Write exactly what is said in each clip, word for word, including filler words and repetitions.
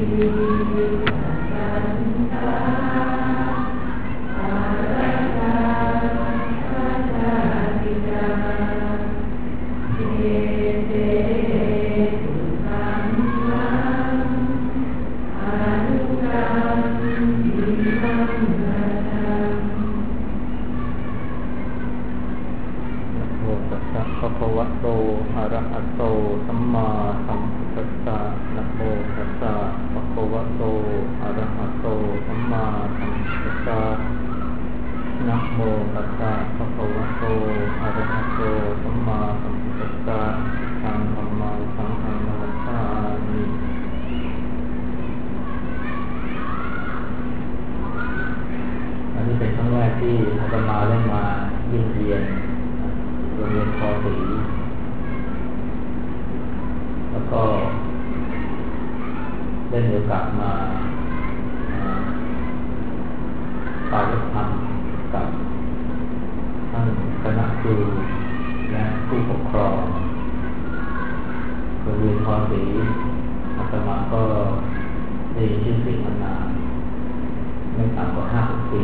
ที่อาตมาได้มาเยี่ยมเยียนโรงเรียนพอศรีแล้วก็ได้มีโอกาสมาปฏิบัติธรรมกับท่านคณะครูและผู้ปกครองโรงเรียนพอศรีอาตมาก็ได้ชื่อเสียงมานานไม่ต่ำกว่าห้าสิบปี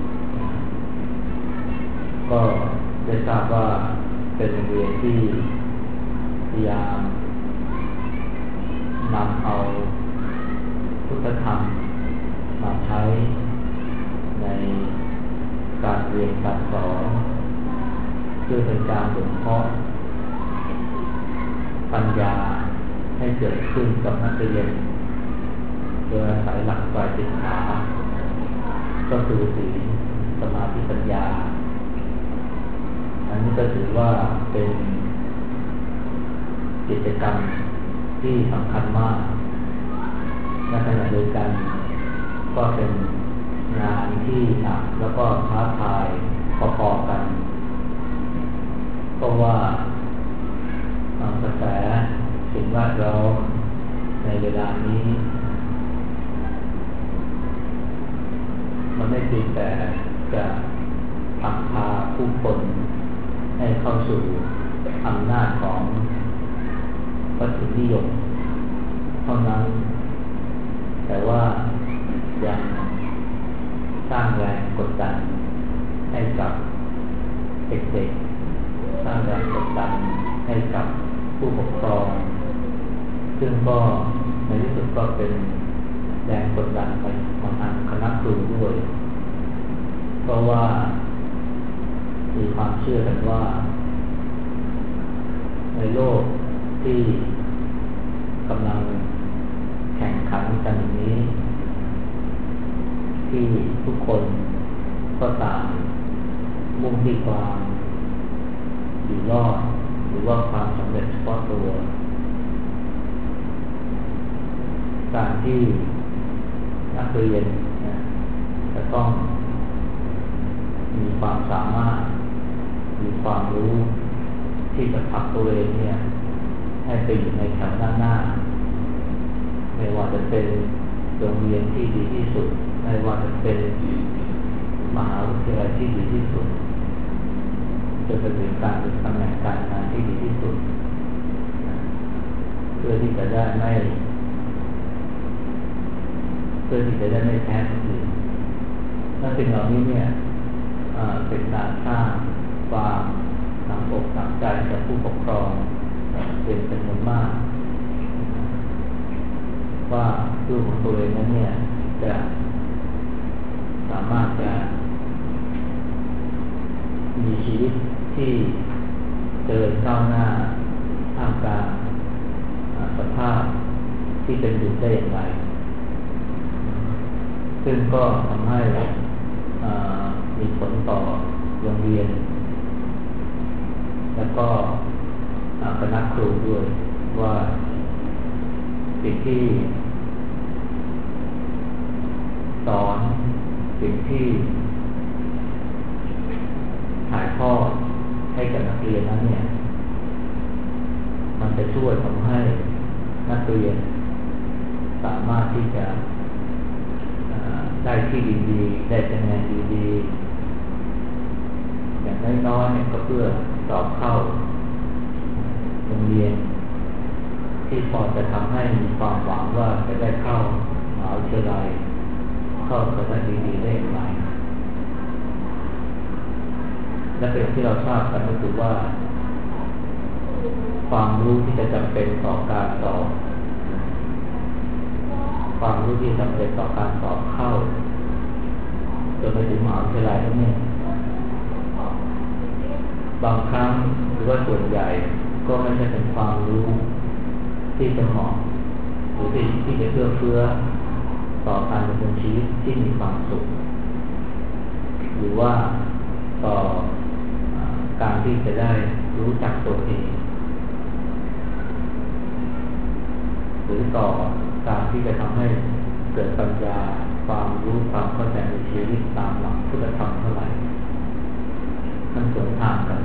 ก็ได้ทราบว่าเป็นโรงเรียนที่พยายามนำเอาพุทธธรรมมาใช้ในการเรียนการสอนเพื่อเป็นการบ่มเพาะปัญญาให้เกิดขึ้นกับนักเรียนโดยอาศัยหลักไตรสิกขาก็คือศีลสมาธิปัญญาอันนี้ก็ถือว่าเป็นกิจกรรมที่สำคัญมากในขณะเดียวกันก็เป็นงานที่หนักแล้วก็ท้าทายพอๆกันเพราะว่ากระแสสิ่งแวดล้อมในเวลานี้มันไม่เพียงแต่จะผลักพาผู้คนให้เข้าสู่อำนาจของวัตถุนิยมเท่านั้นแต่ว่ายังสร้างแรงกดดันให้กับเด็กๆสร้างแรงกดดันให้กับผู้ปกครองซึ่งก็ในที่สุดก็เป็นแรงกดดันไปมาทางคณะครูด้วยเพราะว่ามีความเชื่อกันว่าในโลกที่กำลังแข่งขันกันอย่างนี้ที่ทุกคนก็ต่างมุ่งที่ความอยู่รอดหรือว่าความสำเร็จเฉพาะตัวการที่นักเรียนนะจะต้องมีความสามารถมีความรู้ที่จะผลักตัวเองเนี่ยให้ไปอยู่ในแถวหน้าหน้าไม่ว่าจะเป็นโรงเรียนที่ดีที่สุดไม่ว่าจะเป็นมหาวิทยาลัยที่ดีที่สุดจะเป็นการเป็นตำแหน่งการงานที่ดีที่สุดเพื่อที่จะได้ไม่เพื่อที่จะได้ไม่แพ้คนอื่นและสิ่งเหล่านี้เนี่ยเป็นการสร้างความหนักอกหนักใจกับผู้ปกครองเป็นจำนวนมากว่าลูกของตัวเองนั้นเนี่ยจะสามารถจะมีชีวิตที่เจริญก้าวหน้าท่ามกลางสภาพที่เป็นอยู่ได้อย่างไรซึ่งก็ทำให้มีผลต่อโรงเรียนแล้วก็คณะครูด้วยว่าสิ่งที่สอนสิ่งที่ถ่ายทอดให้กับนักเรียนนั้นเนี่ยมันจะช่วยทำให้นักเรียนสามารถที่จะได้ที่ดีๆได้คะแนนดีๆอย่างน้อยๆเนี่ยก็เพื่อสอบเข้าโรงเรียนที่พอจะทำให้มีความหวังว่าจะได้เข้ามหาวิทยาลัยเข้าคณะดีๆได้อย่างไรและเป็นที่เราทราบกันก็คือว่าความรู้ที่จะจำเป็นต่อการสอบความรู้ที่จำเป็นต่อการสอบเข้าจนไปถึงมหาวิทยาลัยแล้วเนี่ยบางครั้งหรือว่าส่วนใหญ่ก็ไม่ใช่เป็นความรู้ที่จะเหมาะหรือที่ที่จะเอื้อเฟื้อต่อการดำเนินชีวิตที่มีความสุขหรือว่าต่อการที่จะได้รู้จักตัวเองหรือต่อการที่จะทำให้เกิดปัญญาความรู้ความเข้าใจในชีวิตตามหลักพุทธธรรมเท่าไหร่มันสวนทางกัน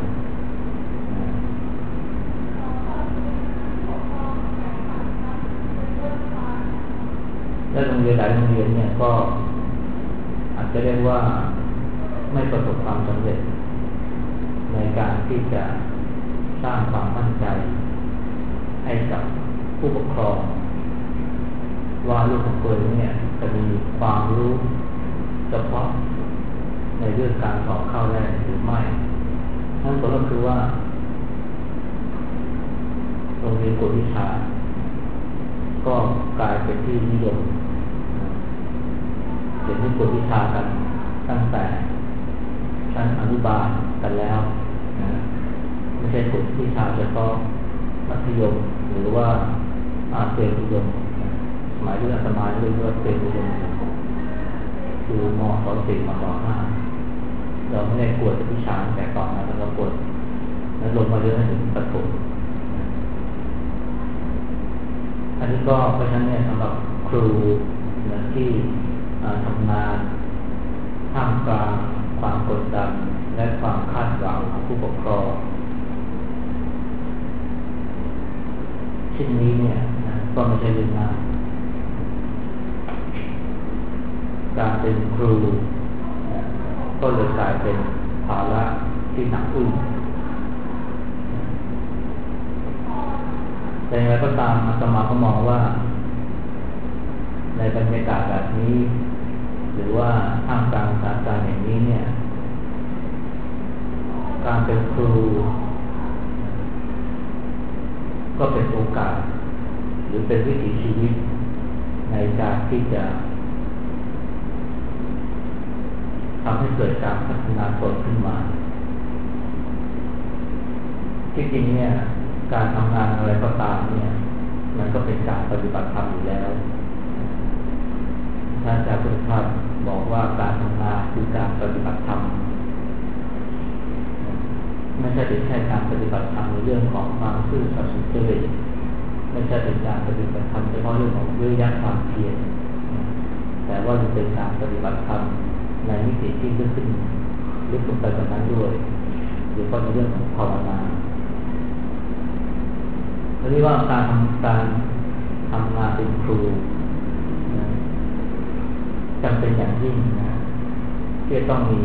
และโรงเรียนหลายโรงเรียนเนี่ยก็อาจจะเรียกว่าไม่ประสบความสำเร็จในการที่จะสร้างความมั่นใจให้กับผู้ปกครองว่าลูกของตัวเองเนี่ยจะมีความรู้เฉพาะในเรื่องการสอบเข้าได้หรือไม่นั่นก็คือว่าโรงเรียนกวดวิชาก็กลายเป็นที่นิยมเรียนที่กวดวิชากันตั้งแต่ชั้นอนุบาลกันแล้วนะไม่ใช่กวดวิชาเฉพาะมัธยมหรือว่าอาเซียนนิยมสมัยที่อาตมาเรียนว่าเป็นนิยมคือมศสี่มศห้าเราไม่ได้กวดวิชาแต่ตอนนั้นเรากวดแล้วลงมาเรื่อยๆถึงประถมอันนี้ก็เพราะฉะนั้นเนี่ยสำหรับครูนะที่ทำงานท่ามกลางความกดดันและความคาดหวังของผู้ปกครองเช่นนี้เนี่ยนะก็ไม่ใช่เรื่องง่ายการเป็นครูนะก็เลยกลายเป็นภาระที่หนักอึ้งแต่อย่างไรก็ตามอาตมาก็มองว่าในบรรยากาศแบบนี้หรือว่าท่ามกลางสถานการณ์อย่างนี้เนี่ยการเป็นครูก็เป็นโอกาสหรือเป็นวิถีชีวิตในการที่จะทำให้เกิดการพัฒนาตนขึ้นมาที่จริงเนี่ยการทำงานอะไรก็ตามเนี่ยมันก็เป็นการปฏิบัติธรรมอยู่แล้วท่านอาจารย์พุทธทาสบอกว่าการทำงานคือการปฏิบัติธรรมไม่ใช่เป็นแค่การปฏิบัติธรรมในเรื่องของความซื่อสัตย์สุจริตไม่ใช่เป็นการปฏิบัติธรรมเฉพาะเรื่องของวิริยะความเพียรแต่ว่าจะเป็นการปฏิบัติธรรมในมิติที่ลึกขึ้นลึกลงไปกว่านั้นด้วยโดยเฉพาะในเรื่องของภาวนาเรียกว่าการทำการทำงานเป็นครูจำเป็นอย่างยิ่งนะที่ต้องมี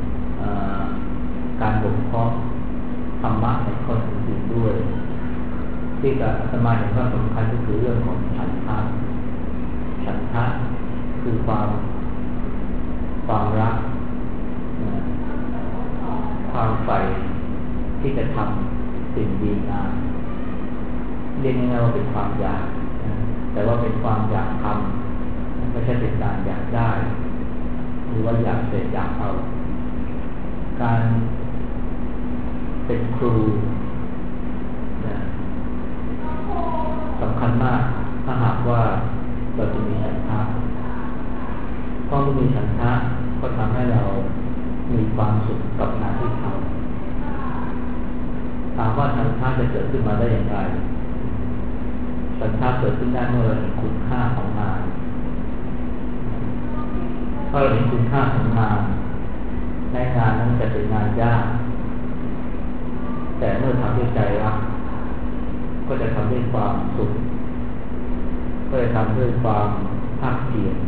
การบ่มเพาะธรรมะในข้ออื่นด้วยที่กับอาตมาเห็นว่าสำคัญก็คือเรื่องของฉันทะฉันทะคือความความรักความใฝ่ที่จะทำสิ่งดีงามเรียกง่ายๆว่าเป็นความอยากแต่ว่าเป็นความอยากทำไม่ใช่เป็นการอยากได้หรือว่าอยากเสพอยากเอาการเป็นครูนะสำคัญมากถ้าหากว่าเราจะมีฉันทะเพราะเมื่อมีฉันทะก็ทำให้เรามีความสุขกับงานที่ทำถามว่าฉันทะจะเกิดขึ้นมาได้อย่างไรฉันทะเกิดขึ้นได้เมื่อเราเห็นคุณค่าของงานถ้าเราเห็นคุณค่าของงานในงานนั้นจะเป็นงานยากแต่เมื่อทำด้วยใจรักก็จะทำด้วยความสุขก็จะทำด้วยความภาคเพียร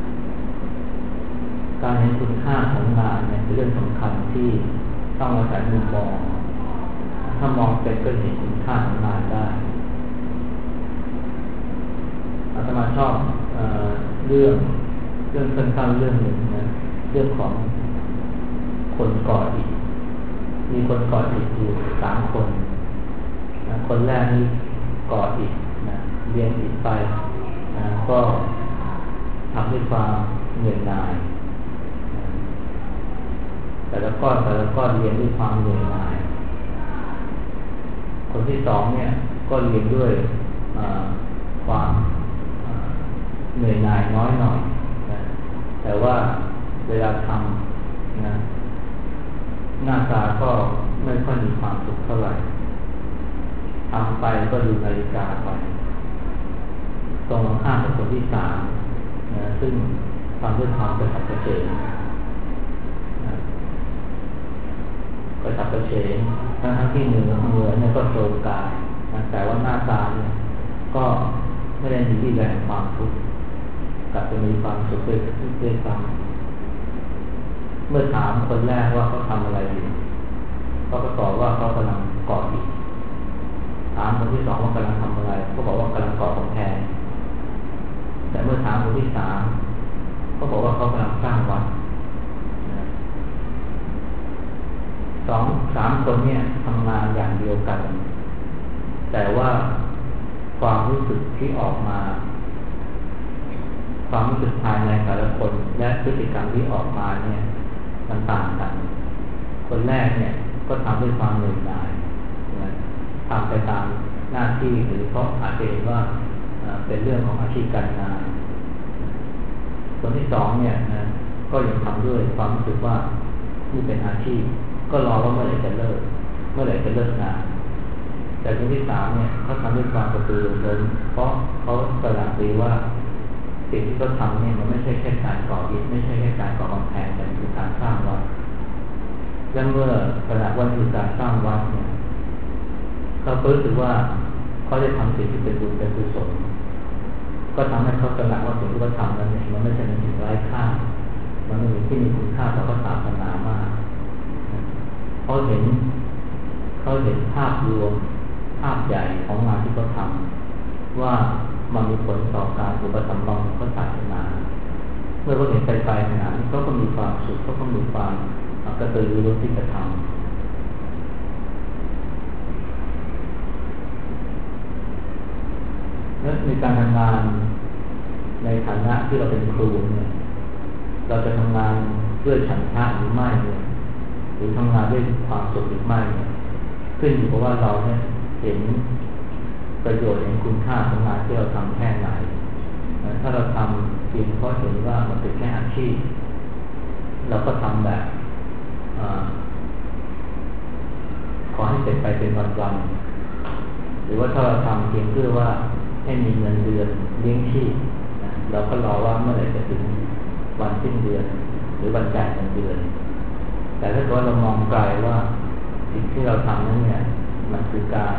การเห็นคุณค่าของงานเนี่ยเป็นเรื่องสำคัญที่ต้องอาศัยมุมมองถ้ามองเป็นก็เห็นคุณค่าของงานได้อาตมาชอบเอ่อเรื่องเรื่องสั้นๆเรื่องหนึ่งนะเรื่องของคนก่ออิฐมีคนก่ออิฐอยู่สามคนนะคนแรกนี่ก่ออิฐนะเรียงอิฐไปนะก็ทำด้วยความเหนื่อยหน่ายนะแต่ละก้อนแต่ละก้อนเรียงด้วยความเหนื่อยหน่ายคนที่สองเนี่ยก็เรียนด้วยความเหนื่อยหน่ายน้อยหน่อยนะแต่ว่าเวลาทำนะหน้าตาก็ไม่ค่อยมีความสุขเท่าไหร่ทำไปก็ดูนาฬิกาไปตรงข้ามกับคนที่สามนะซึ่งทำด้วยความกระฉับกระเฉงนะกระฉับกระเฉงทั้งทั้งที่เหนือเหนือเนี่ยก็โทรมกายนะแต่ว่าหน้าตาเนี่ยก็ไม่ได้มีที่แรงความทุกข์กลับจะมีความสุขด้วยด้วยซ้ำเมื่อถามคนแรกว่าเขาทำอะไรอยู่เขาก็ตอบว่าเขากำลังก่ออิฐถามคนที่สองว่ากำลังทำอะไรเขาบอกว่ากำลังก่อกำแพงแต่เมื่อถามคนที่สามเขาบอกว่าเขากำลังสร้างวัดสองสามคนเนี่ยทำงานอย่างเดียวกันแต่ว่าความรู้สึกที่ออกมาความรู้สึกภายในแต่ละคนและพฤติกรรมที่ออกมาเนี่ยมันต่างกันคนแรกเนี่ยก็ทำด้วยความเหนื่อยหน่ายนะทำไปตามหน้าที่หรือเพราะอาจจะเห็นว่าเป็นเรื่องของอาชีพการงานคนที่สองเนี่ยนะก็ยังทำด้วยความรู้สึกว่านี่เป็นอาชีพก็รอว่าเมื่อไหร่จะเลิกเมื่อไหร่จะเลิกงานแต่คนที่สามเนี่ยเขาทำด้วยความกระตือรือร้นเพราะเขาการันตีว่าสิ่งที่เขาทำเนี่ยมันไม่ใช่แค่การก่ออิฐไม่ใช่แค่การก่อกำแพงแต่คือการสร้างวัดและเมื่อขณะวันคือการสร้างวัดเนี่ยเขารู้สึกว่าเขาได้ทำสิ่งที่เป็นบุญเป็นกุศลก็ทำให้เขาตระหนักว่าสิ่งที่เขาทำนั้นเนี่ยมันไม่ใช่เป็นสิ่งไร้ค่ามันเป็นสิ่งที่มีคุณค่าต่อพระศาสนามากเขาเห็นเขาเห็นภาพรวมภาพใหญ่ของงานที่เขาทำว่ามันมีผลต่อการอุปถัมภ์ของพระศาสนาเมื่อเขาเห็นไปไปขนาดนี้เขาก็มีความสุขเขาก็มีความกระตือรือร้นที่จะทำและในการทำงานในฐานะที่เราเป็นครูเนี่ยเราจะทำงานด้วยฉันทะหรือไม่เนี่ยหรือทำงานด้วยความสุขหรือไม่เนี่ยขึ้นอยู่กับว่าเราเนี่ยเห็นประโยชน์เห็นคุณค่าของงานที่เราทำแค่ไหนถ้าเราทำเพียงเพราะเห็นว่ามันเป็นแค่อาชีพเราก็ทำแบบอขอให้เสร็จไปเป็นวันๆหรือว่าถ้าเราทำเพียงเพื่อว่าให้มีเงินเดือนเลี้ยงชีพนะเราก็รอว่าเมื่อไหร่จะถึงวันสิ้นเดือนหรือวันจ่ายเงินเดือนแต่ถ้าเกิดเรามองไกลว่าสิ่งที่เราทำนั้นเนี่ยมันคือการ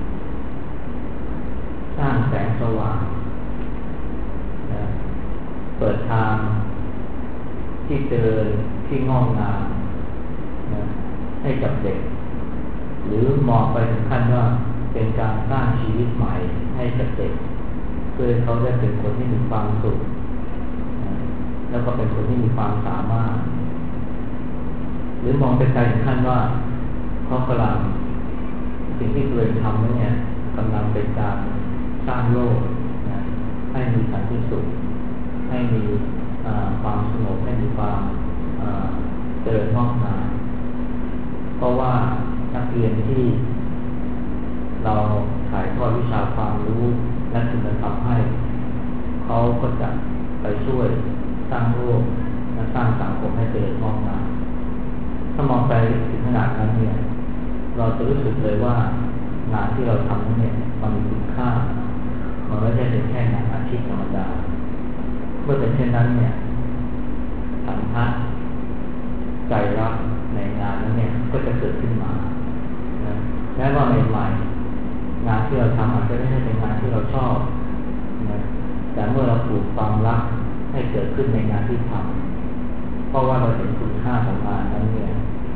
สร้างแสงสว่างนะเปิดทางที่เจริญที่งอกงามนะให้กับเด็กหรือมองไปถึงขั้นว่าเป็นการสร้างชีวิตใหม่ให้กับเด็กเพื่อเขาได้เป็นคนที่มีความสุขนะแล้วก็เป็นคนที่มีความสามารถหรือมองไปไกลถึงขั้นว่าเขากำลังสิ่งที่ตัวเองทำนั้นเนี่ยกำลังเป็นการสร้างโลกนะให้มีสันติสุขให้มีความสงบให้มีความเจริญงอกงามเพราะว่านักเรียนที่เราถ่ายทอดวิชาความรู้และคุณธรรมให้เขาก็จะไปช่วยสร้างโลกและสร้างสังคมให้เจริญงอกงามถ้ามองไปถึงขนาดนั้นเนี่ยเราจะรู้สึกเลยว่างานที่เราทำเนี่ยมันมีคุณค่ามันไม่ใช่เป็นแค่งานอาชีพธรรมดาเมื่อเป็นเช่นนั้นเนี่ยสัมพันธ์ใจรักในงานนั้นเนี่ยก็จะเกิดขึ้นมานะแม้ว่าใหม่ๆงานที่เราทำอาจจะไม่ใช่เป็นงานที่เราชอบนะแต่เมื่อเราปลูกความรักให้เกิดขึ้นในงานที่ทำเพราะว่าเราเห็นคุณค่าของงานนั้นเนี่ย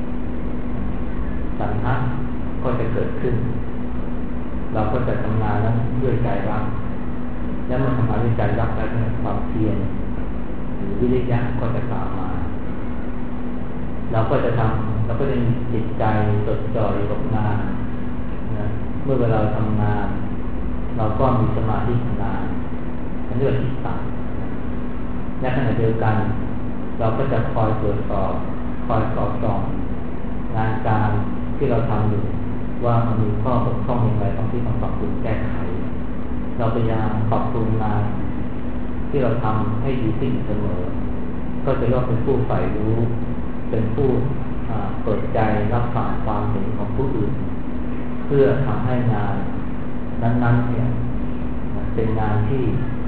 สัมพันธ์ก็จะเกิดขึ้นเราก็จะทำงานนั้นด้วยใจรักแล้วมันทำงานด้วยใจรักและความเพียรหรือวิริยะก็จะตามมาเราก็จะทำเราก็จะมีจิตใจจดจ่ออยู่กับงานนะเมื่อเวลาทำงานเราก็มีสมาธิงานนั่นเรียกว่าจิตตั้งและขณะเดียวกันเราก็จะคอยตรวจสอบคอยสอบส่องงานการที่เราทำอยู่ว่ามันมีข้อบกพร่องอย่างไรต้องที่ต้องปรับปรุงแก้ไขเราพยายามปรับปรุงงานที่เราทำให้ดีขึ้นเสมอก็จะเรียกเป็นผู้ใฝ่รู้เป็นผู้เปิดใจรับฟังความเห็นของผู้อื่นเพื่อทำให้งานนั้นๆเนี่ยเป็นงานที่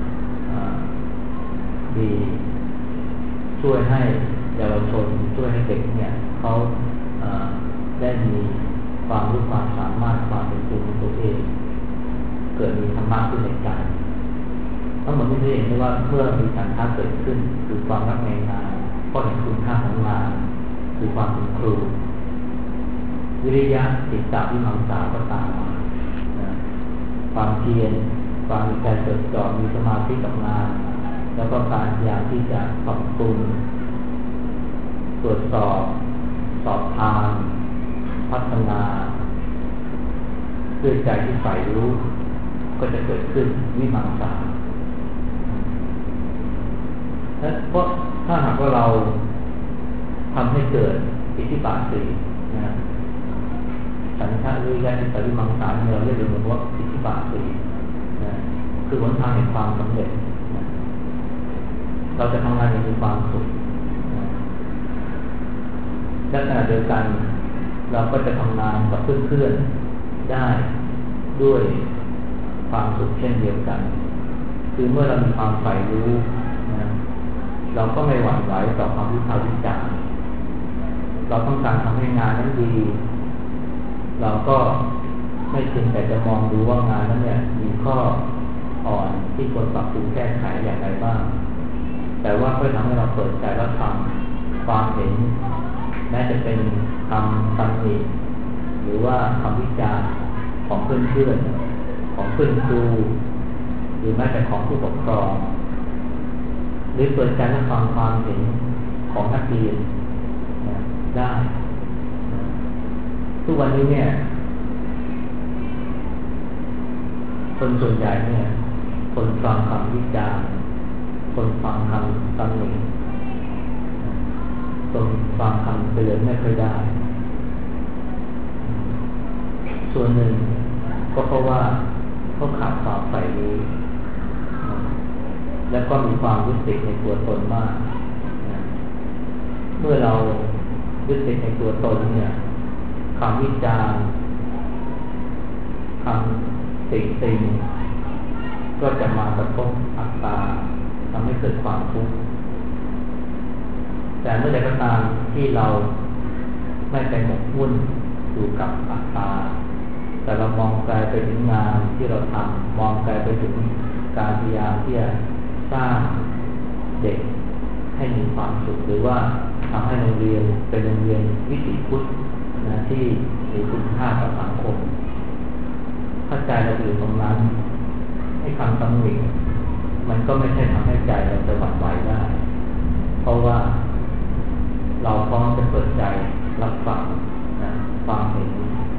ดีช่วยให้เยาวชนช่วยให้เด็กเนี่ยเขาได้มีความรู้ความสามารถความเป็นตัวของตัวเองเกิดมีธรรมะขึ้นในใจทั้งหมดที่เห็นได้ว่าเมื่อมีฉันทะเกิดขึ้นคือความรักในงานก็เห็นคุณค่าของงานคือความเป็นครูวิริยะจิตตวิมังสาก็ตามมาความเพียรความมีใจจดจ่อมีสมาธิกับงานแล้วก็การพยายามที่จะปรับปรุงตรวจสอบสอบทานพัฒนาด้วยใจที่ใฝ่รู้ก็จะเกิดขึ้นวิมังสาเพราะถ้าหากว่าเราทำให้เกิดอิทธิบาทสี่นะสัญชาติวิริยะจิตตวิมังสาเราเรียกกันว่าอิทธิบาทสี่นะคือหนทางแห่งความสำเร็จนะเราจะทำงานอย่างมีความสุขนะและขณะเดียวกันเราก็จะทำงานกับเพื่อนๆได้ด้วยความสุขเช่นเดียวกันคือเมื่อเรามีความใฝ่รู้นะเราก็ไม่หวั่นไหวต่อความวิพากษ์วิจารณ์เราต้องการทำให้งานนั้นดีเราก็ไม่เพียงแต่จะมองดูว่างานนั้นเนี่ยมีข้ออ่อนที่ควรปรับปรุงแก้ไขอย่างไรบ้างแต่ว่าเพื่อทำให้เราเปิดใจรับฟังความเห็นแม้จะเป็นคำตำหนิหรือว่าคำวิจารณ์ของเพื่อนๆของเพื่อนครูหรือแม้แต่ของผู้ปกครองหรือเปิดใจรับฟังความเห็นของนักเรียนได้ทุกวันนี้เนี่ยคนส่วนใหญ่เนี่ยคนฟังคำวิจารณ์คนฟังคำตำหนิคนฟังคำเตือนไม่ค่อยได้ส่วนหนึ่งก็เพราะว่าเขาขาดความใฝ่รู้และก็มีความยึดติดในตัวตนมากเมื่อเรายึดติดในตัวตนเนี่ยคำวิจารณ์คำติติงก็จะมากระทบอัตตาทำให้เกิดความทุกข์แต่เมื่อใดก็ตามที่เราไม่ไปหมกมุ่นอยู่กับอัตตาแต่เรามองไกลไปถึงงานที่เราทำมองไกลไปถึงการพยายามที่จะสร้างเด็กให้มีความสุขหรือว่าทำให้โรงเรียนเป็นโรงเรียนวิถีพุทธนะที่มีคุณค่าต่อสังคมถ้าใจเราอยู่ตรงนั้นให้คำตำหนิมันก็ไม่ใช่ทำให้ใจเราจะหวั่นไหวได้เพราะว่าเราพร้อมจะเปิดใจรับฟังนะความเห็น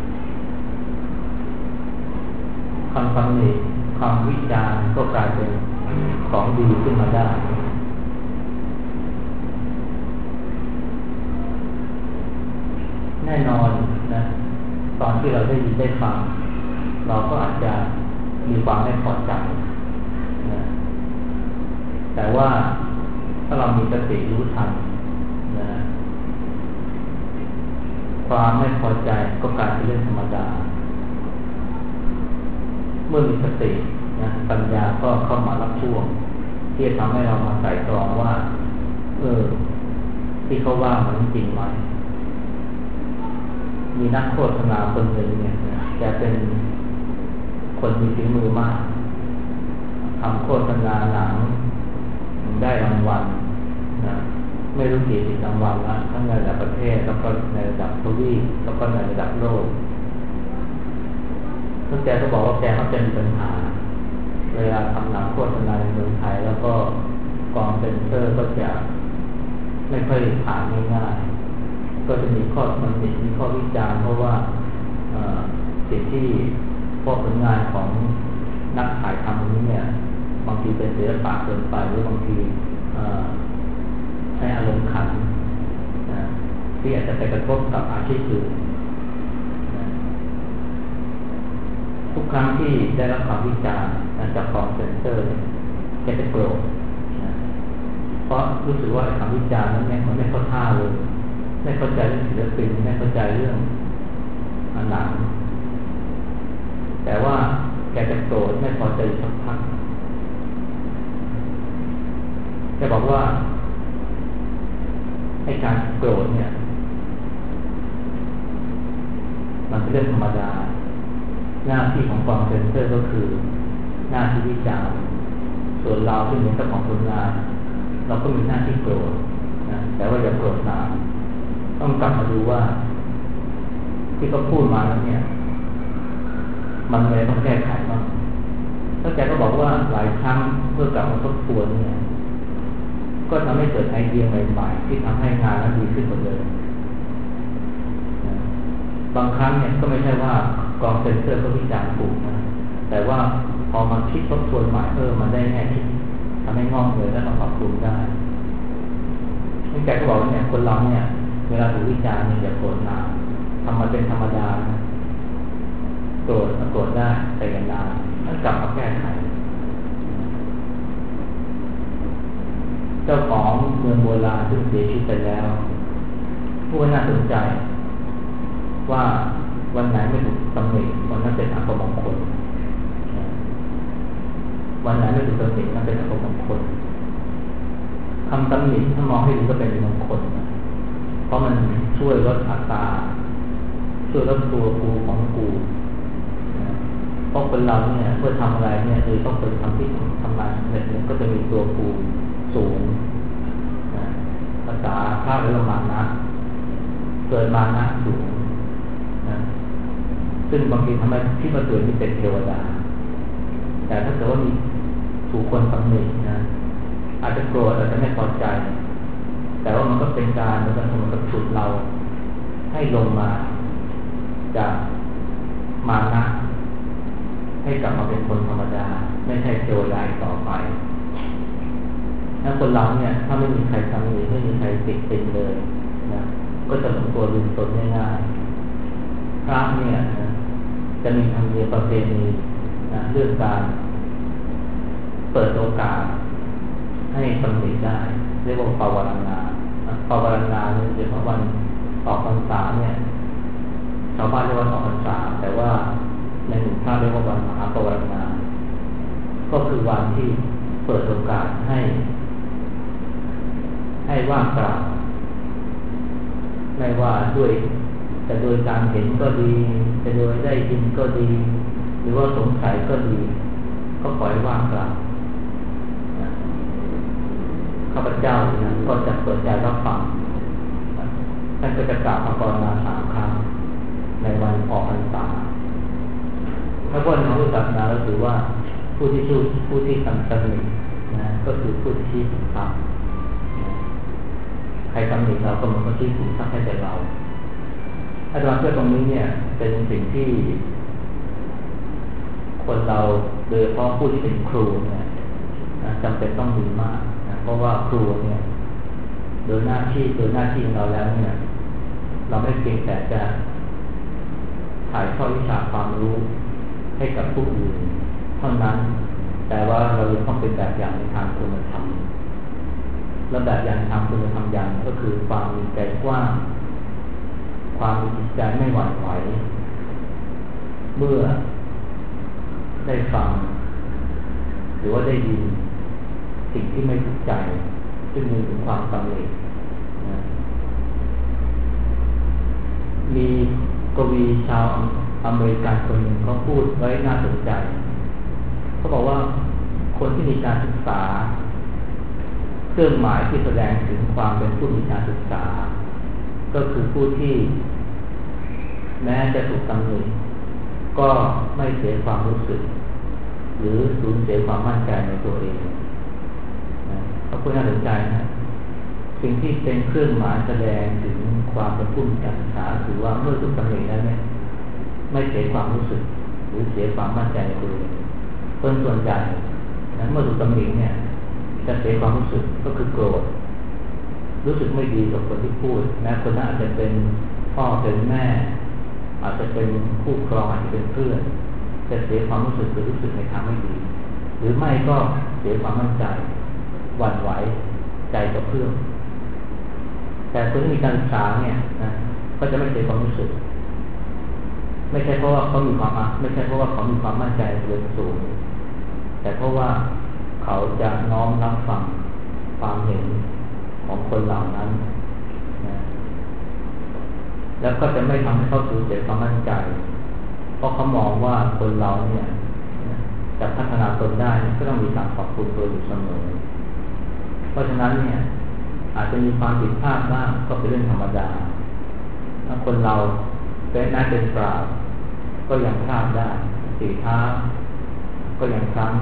คำตำหนิคำวิจารณ์ก็กลายเป็นของดีขึ้นมาได้แน่นอนนะตอนที่เราได้ยินได้ฟังเราก็อาจจะมีความไม่พอใจนะแต่ว่าถ้าเรามีสติรู้ทันนะความไม่พอใจก็กลายเป็นเรื่องธรรมดาเมื่อมีสตินะปัญญาก็เข้ามารับช่วงที่จะทำให้เรามาใส่ตรองว่าเออที่เขาว่ามันจริงไหมมีนักโฆษณาคนหนึ่งเนี่ยแกเป็นคนมีฝีมือมากทำโฆษณาหนังได้รางวัลนะไม่รู้กี่สิบรางวัลนะทั้งในระดับประเทศแล้วก็ในระดับทวีปแล้วก็ในระดับโลกแล้วแกก็บอกว่าแกเขาจะมีปัญหาเวลาทำหนังโฆษณาในเมืองไทยแล้วก็กองเซ็นเซอร์ก็จะไม่ค่อยผ่านง่ายๆก็จะมีข้อตำหนิมีข้อวิจารณ์เพราะว่าสิ่งที่พวกผลงานของนักถ่ายทำนี้เนี่ยบางทีเป็นศิลปะเกินไปหรือบางทีให้อารมณ์ขันที่อาจจะไปกระทบกับอาชีพอื่นทุกครั้งที่ได้รับความวิจารณ์จากกองเซ็นเซอร์จะจะโกรธเพราะรู้สึกว่าคำวิจารณ์นั้นเนี่ยมันไม่เข้าท่าเลยไม่เข้าใจเรื่องศิลปินไม่เข้าใจเรื่องหนังแต่ว่าแกจะโกรธไม่พอใจสักพักแกบอกว่าให้การโกรธเนี่ยมันเป็นเรื่องธรรมดาหน้าที่ของกองเซ็นเซอร์ก็คือหน้าที่วิจารณ์ส่วนเราที่เป็นเจ้าของผลงานเราก็มีหน้าที่โกรธนะแต่ว่าอย่าโกรธนานต้องกลับมาดูว่าที่เขาพูดมาแล้วเนี่ยมันเลยต้องแก้ไขบ้างแล้วแกก็บอกว่าหลายครั้งเมื่อกลับมาทบทวนเนี่ยก็ทำให้เกิดไอเดียใหม่ๆที่ทำให้งานนั้นดีขึ้นกว่าเดิมบางครั้งเนี่ยก็ไม่ใช่ว่ากองเซ็นเซอร์ก็วิจารณ์ถูกนะแต่ว่าพอมาคิดทบทวนใหม่เออมันได้แง่คิดทำให้งอกเงยและมาปรับปรุงได้นี่แกก็บอกว่าเนี่ยคนเราเนี่ยเวลาถูกวิจารณ์เนี่ยอย่าโกรธนานทำมาเป็นธรรมดานะโกรธก็โกรธได้แต่อย่านานต้องกลับมาแก้ไขเจ้าของเมืองโบราณซึ่งเสียชีวิตไปแล้วผู้น่าสนใจว่าวันไหนไม่ถูกตำหนิวันนั้นเป็นอัปมงคลวันไหนไม่ถูกตำหนินั้นเป็นอัปมงคลคำตำหนิถ้ามองให้ดีก็เป็นมงคลเพราะมันช่วยลดอัตราช่วยลดตัวกูของกูเพราะคนเราเนี่ยเพื่อทำอะไรเนี่ยคือต้องเป็นทำที่ทำงานสำเร็จเนี่ยก็จะมีตัวกูสูงภาษาพระเรียกว่ามานะเกิดมานะสูงซึ่งบางทีทำให้ที่มาเกิดนี่เป็นเทวดาแต่ถ้าเกิดว่ามีถูกคนตำหนินะอาจจะโกรธอาจจะไม่พอใจแต่ว่ามันก็เป็นการมันก็มันก็ฉุดเราให้ลงมาจากมานะให้กลับมาเป็นคนธรรมดาไม่ใช่เทวดาต่อไปถ้าคนเราเนี่ยถ้าไม่มีใครตำหนิไม่มีใครติดติดเลยนะก็จะหลงตัวลืมตนง่ายๆพระเนี่ยนะจะมีธรรมเนียมประเพณีนะเรื่องการเปิดโอกาสให้ตำหนิได้เรียกว่าปวารณาปวารณาเนี่ยเฉพาะวันออกพรรษาเนี่ยชาวบ้านเรียกว่าออกพรรษาแต่ว่าในหมู่พระเรียกว่าวันมหาปวารณาก็คือวันที่เปิดโอกาสให้ให้ว่ากล่าวไม่ว่าด้วยจะโดยการเห็นก็ดีจะโดยได้ยินก็ดีหรือว่าสงสัยก็ดีก็ปล่อยว่ากล่าวข้าพเจ้าเนี่ยก็จะเปิดใจรับฟังท่านก็จะกล่าวพระกรณาสามครั้งในวันออกพรรษาถ้าพูดในทางศาสนาเราถือว่าผู้ที่ช่วยผู้ที่ทำตำหนินะก็คือผู้ที่ชี้ถึงธรรมใครตำหนิเราก็มันก็ชี้ถึงธรรมให้แก่เราอาจารย์เพื่อตรงนี้เนี่ยเป็นสิ่งที่คนเราโดยเฉพาะผู้ที่เป็นครูเนี่ยจำเป็นต้องดีมากนะเพราะว่าครูเนี่ยโดยหน้าที่โดยหน้าที่ของเราแล้วเนี่ยเราไม่เพียงแต่จะถ่ายทอดวิชาความรู้ให้กับผู้อื่นเท่านั้นแต่ว่าเราต้องเป็นแบบอย่างในทางคุณธรรมและแบบอย่างทางคุณธรรมอย่างก็คือความมีใจกว้างความมีจิตใจไม่หวั่นไหวเมื่อได้ฟังหรือว่าได้ยินสิ่งที่ไม่ถูกใจซึ่งมีถึงความตำหนินะมีกวีชาวอเมริกันคนหนึ่งเขาพูดไว้น่าสนใจเขาบอกว่าคนที่มีการศึกษาเครื่องหมายที่แสดงถึงความเป็นผู้มีการศึกษาก็คือผู้ที่แม้จะถูกตำหนิก็ไม่เสียความรู้สึกหรือสูญเสียความมั่นใจในตัวเองนะพระพุทธน่าสนใจนะสิ่งที่เป็นเครื่องหมายแสดงถึงความเป็นผู้มีการศึกษาคือว่าเมื่อถูกตำหนิแล้วเนี่ยไม่เสียความรู้สึกหรือเสียความมั่นใจในตัวเองคนส่วนใหญ่นะเมื่อถูกตำหนิเนี่ยจะเสียความรู้สึกก็คือโกรธรู้สึกไม่ดีกับคนที่พูดแม้คนนั้นอาจจะเป็นพ่อเป็นแม่อาจจะเป็นคู่ครองอาจจะเป็นเพื่อนจะเสียความรู้สึกหรือรู้สึกในทางไม่ดีหรือไม่ก็เสียความมั่นใจหวั่นไหวใจกับเพื่อนแต่คนที่มีการศึกษาเนี่ยนะก็จะไม่เสียความรู้สึกไม่ใช่เพราะว่าเขามีความไม่ใช่เพราะว่าเขามีความมั่นใจเรื่องสูงแต่เพราะว่าเขาจะน้อมรับฟังความเห็นของคนเหล่านั้นนะแล้วก็จะไม่ทำให้เขาสูญเสียความมั่นใจเพราะเขามองว่าคนเราเนี่ยจะพัฒนาตนได้ก็ต้องมีการปรับปรุงตัวอยู่เสมอเพราะฉะนั้นเนี่ยอาจจะมีความผิดพลาดบ้างก็เป็นเรื่องธรรมดาถ้าคนเราเป็นนักเป็นปราชญ์ก็ยังพลาดได้สี่เท้าก็ยังครั้ง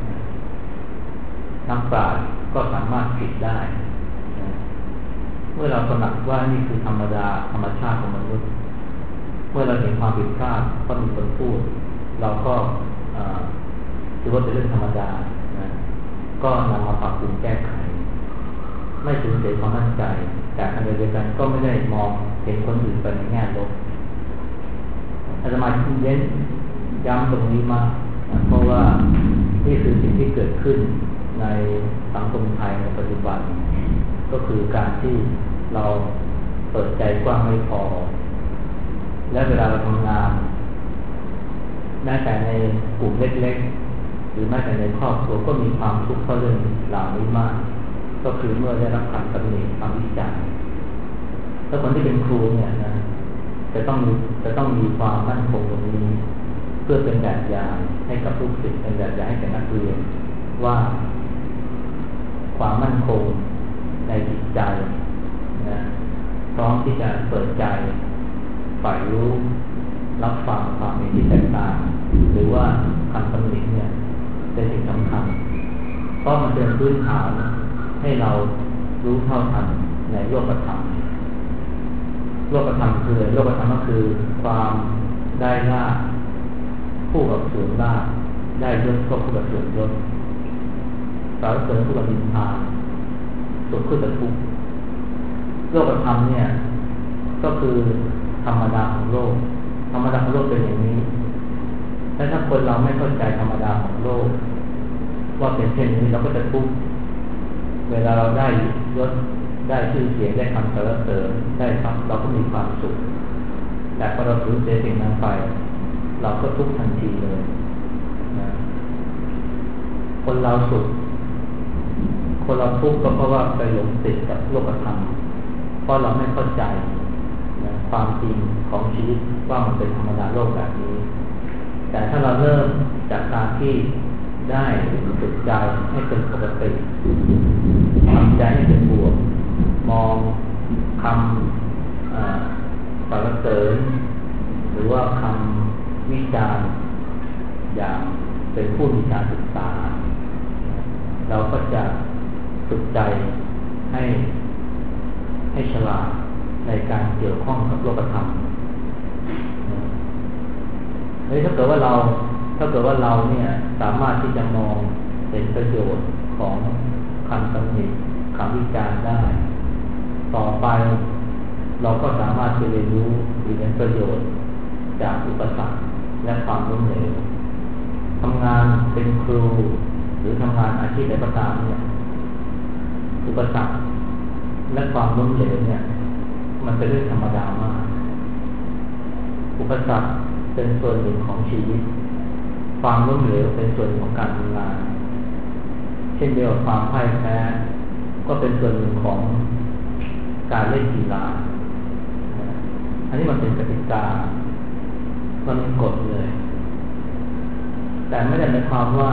นักปราชญ์ก็สามารถผิดได้เมื่อเราตระหนักว่านี่คือธรรมดาธรรมชาติของมนุษย์เมื่อเราเห็นความผิดพลาดก็มีคนพูดเราก็ถือว่าเป็นเรื่องธรรมดานะก็นำมาปรับปรุงแก้ไขไม่สูญเสียความมั่นใจแต่ขณะเดียวกันก็ไม่ได้มองเห็นคนอื่นไปในแง่ลบอาตมาเน้นย้ำตรงนี้มาเพราะว่านี่คือสิ่งที่เกิดขึ้นในสังคมไทยในปัจจุบันก็คือการที่เราเปิดใจกว้างไม่พอและเวลาเราทำงานแม้แต่ในกลุ่มเล็กๆหรือแม้แต่ในครอบครัวก็มีความทุกข์เพราะเรื่องเหล่านี้มากก็คือเมื่อได้รับคำตำหนิคำวิจารณ์แล้วคนที่เป็นครูเนี่ยนะจะต้องมีจะต้องมีความมั่นคงตรงนี้เพื่อเป็นแบบอย่างให้กับลูกศิษย์เป็นแบบอย่างให้แก่นักเรียนว่าความมั่นคงในจิตใจนะพร้อมที่จะเปิดใจฝ่ายรู้รับฟังความเห็นที่แตกต่างหรือว่าคำตำหนิเนี่ยเป็นสิ่งสำคัญเพราะมันเป็นพื้นฐานให้เรารู้เท่าทันในโลกธรรมโลกธรรมคือโลกธรรมก็คือความได้ลาภคู่กับเสื่อมลาภได้ยศก็คู่กับเสื่อมยศสารเสริญคู่กับนินทาสุขคู่กับทุกข์โลกธรรมเนี่ยก็คือธรรมดาของโลกธรรมดาของโลกเป็นอย่างนี้และถ้าคนเราไม่เข้าใจธรรมดาของโลกว่าเป็นเช่นนี้เราก็จะทุกข์เวลาเราได้ยศได้ชื่อเสียงได้คำสรรเสริญได้ทำเราก็มีความสุขแต่พอเราสูญเสียสิ่งนั้นไปเราก็ทุกข์ทันทีเลยนะคนเราสุขคนเราทุกข์ก็เพราะว่าไปหลงติดกับโลกธรรมเพราะเราไม่เข้าใจนะความจริงของชีวิตว่ามันเป็นธรรมดาโลกแบบนี้แต่ถ้าเราเริ่มจากการที่ได้ฝึกใจให้เป็นปกติทำใจให้เป็นบวกมองคำสรรเสริญหรือว่าคำวิจารณ์อย่างเป็นผู้มีการศึกษาเราก็จะฝึกใจให้ให้ฉลาดในการเกี่ยวข้องกับโลกธรรมเฮ้ยถ้าเกิดว่าเราถ้าเกิดว่าเราเนี่ยสามารถที่จะมองเห็นประโยชน์ของคำตำหนิคำวิจารณ์ได้ต่อไปเราก็สามารถจะเรียนรู้หรือเรียนประโยชน์จากอุปสรรคและความล้มเหลวทำงานเป็นครูหรือทำงานอาชีพใดก็ตามเนี่ยอุปสรรคและความล้มเหลวเนี่ยมันเป็นเรื่องธรรมดามากอุปสรรคเป็นส่วนหนึ่งของชีวิตความล้มเหลวเป็นส่วนของการทำงานเช่นเดียวกับความพ่ายแพ้ก็เป็นส่วนหนึ่งของการเล่นกีฬาอันนี้มันเป็นกติกามันเป็นกฎเลยแต่ไม่ได้หมายความว่า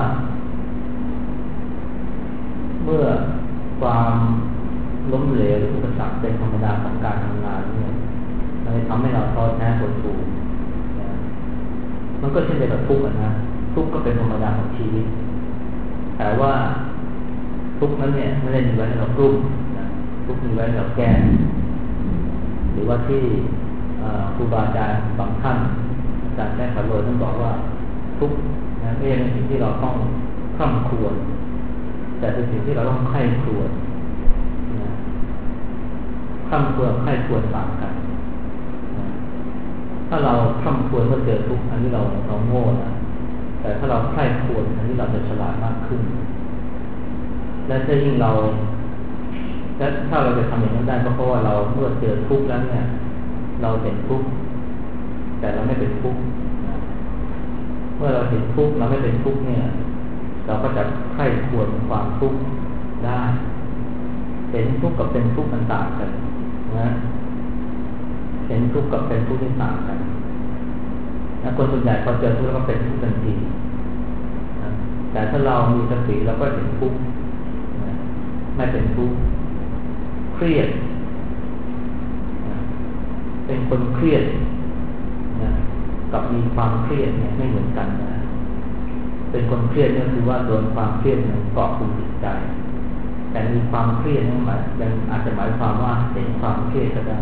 เมื่อความล้มเหลวหรืออุปสรรคเป็นธรรมดาของการทำงานเนี่ยมันจะทำให้เราท้อแท้หดหู่มันก็เช่นเดียวกับทุกข์นะทุกข์ก็เป็นธรรมดาของชีวิตแต่ว่าทุกข์นั้นเนี่ยไม่ได้มีไว้ให้เรากลุ้มนะทุกข์มีไว้ให้เราแก้หรือว่าที่ครูบาอาจารย์บางท่านอาจารย์แท้ขวัญโรยท่านบอกว่าทุกข์นะไม่ใช่เป็นสิ่งที่เราต้องคร่ำครวญแต่เป็นสิ่งที่เราต้องใคร่ครวญนะคร่ำครวญใคร่ครวญต่างกันนะถ้าเราคร่ำครวญเมื่อเจอทุกข์อันนี้เราเราโง่นะแต่ถ้าเราใคร่ครวญอันนี้เราจะฉลาดมากขึ้นและถ้ายิ่งเราและถ้าเราจะทำอย่างนั้นได้ก็เพราะว่าเราเมื่อเจอทุกข์แล้วเนี่ยเราเห็นทุกข์แต่เราไม่เป็นทุกข์นะเมื่อเราเห็นทุกข์เราไม่เป็นทุกข์เนี่ยเราก็จะใคร่ครวญความทุกข์ได้เห็นทุกข์กับเป็นทุกข์มันต่างกันนะเห็นทุกข์กับเป็นทุกข์ที่ต่างกันนะคนส่วนใหญ่พอเจอทุกข์แล้วก็เป็นทุกข์ทันทีนะแต่ถ้าเรามีสติเราก็เห็นทุกข์นะไม่เป็นทุกข์เครียดนะเป็นคนเครียดนะกับมีความเครียดเนี่ยไม่เหมือนกันนะเป็นคนเครียดเนี่ยคือว่าโดนความเครียดมันเกาะกลุ่มจิตใจแต่มีความเครียดนั่นหมายยังอาจจะหมายความว่าเห็นความเครียดก็ได้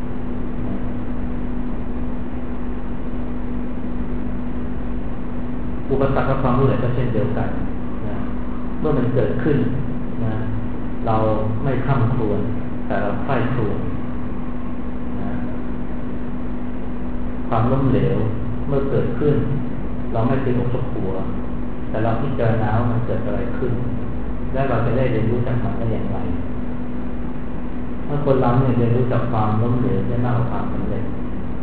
อุปสรรคกับความรู้เหลือก็เช่นเดียวกันนะเมื่อมันเกิดขึ้นนะเราไม่คร่ำครวญแต่เราใคร่ครวญนะความล้มเหลวเมื่อเกิดขึ้นเราไม่ตีอกชกหัวแต่เราพิจารณาว่ามันเกิดอะไรขึ้นและเราจะได้เรียนรู้จากมันได้อย่างไรถ้าคนเราเนี่ยเรียนรู้จากความล้มเหลวได้มากกว่าความสำเร็จ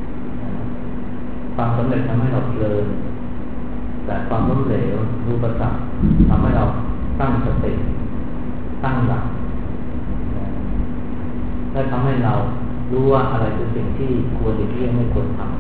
ความสำเร็จทำให้เราเพลินแต่ความล้มเหลวรูปสรรคทำให้เราตั้งสติตั้งหลักและทำให้เรารู้ว่าอะไรคือสิ่งที่ควรหลีกเลี่ยงไม่ควรทำ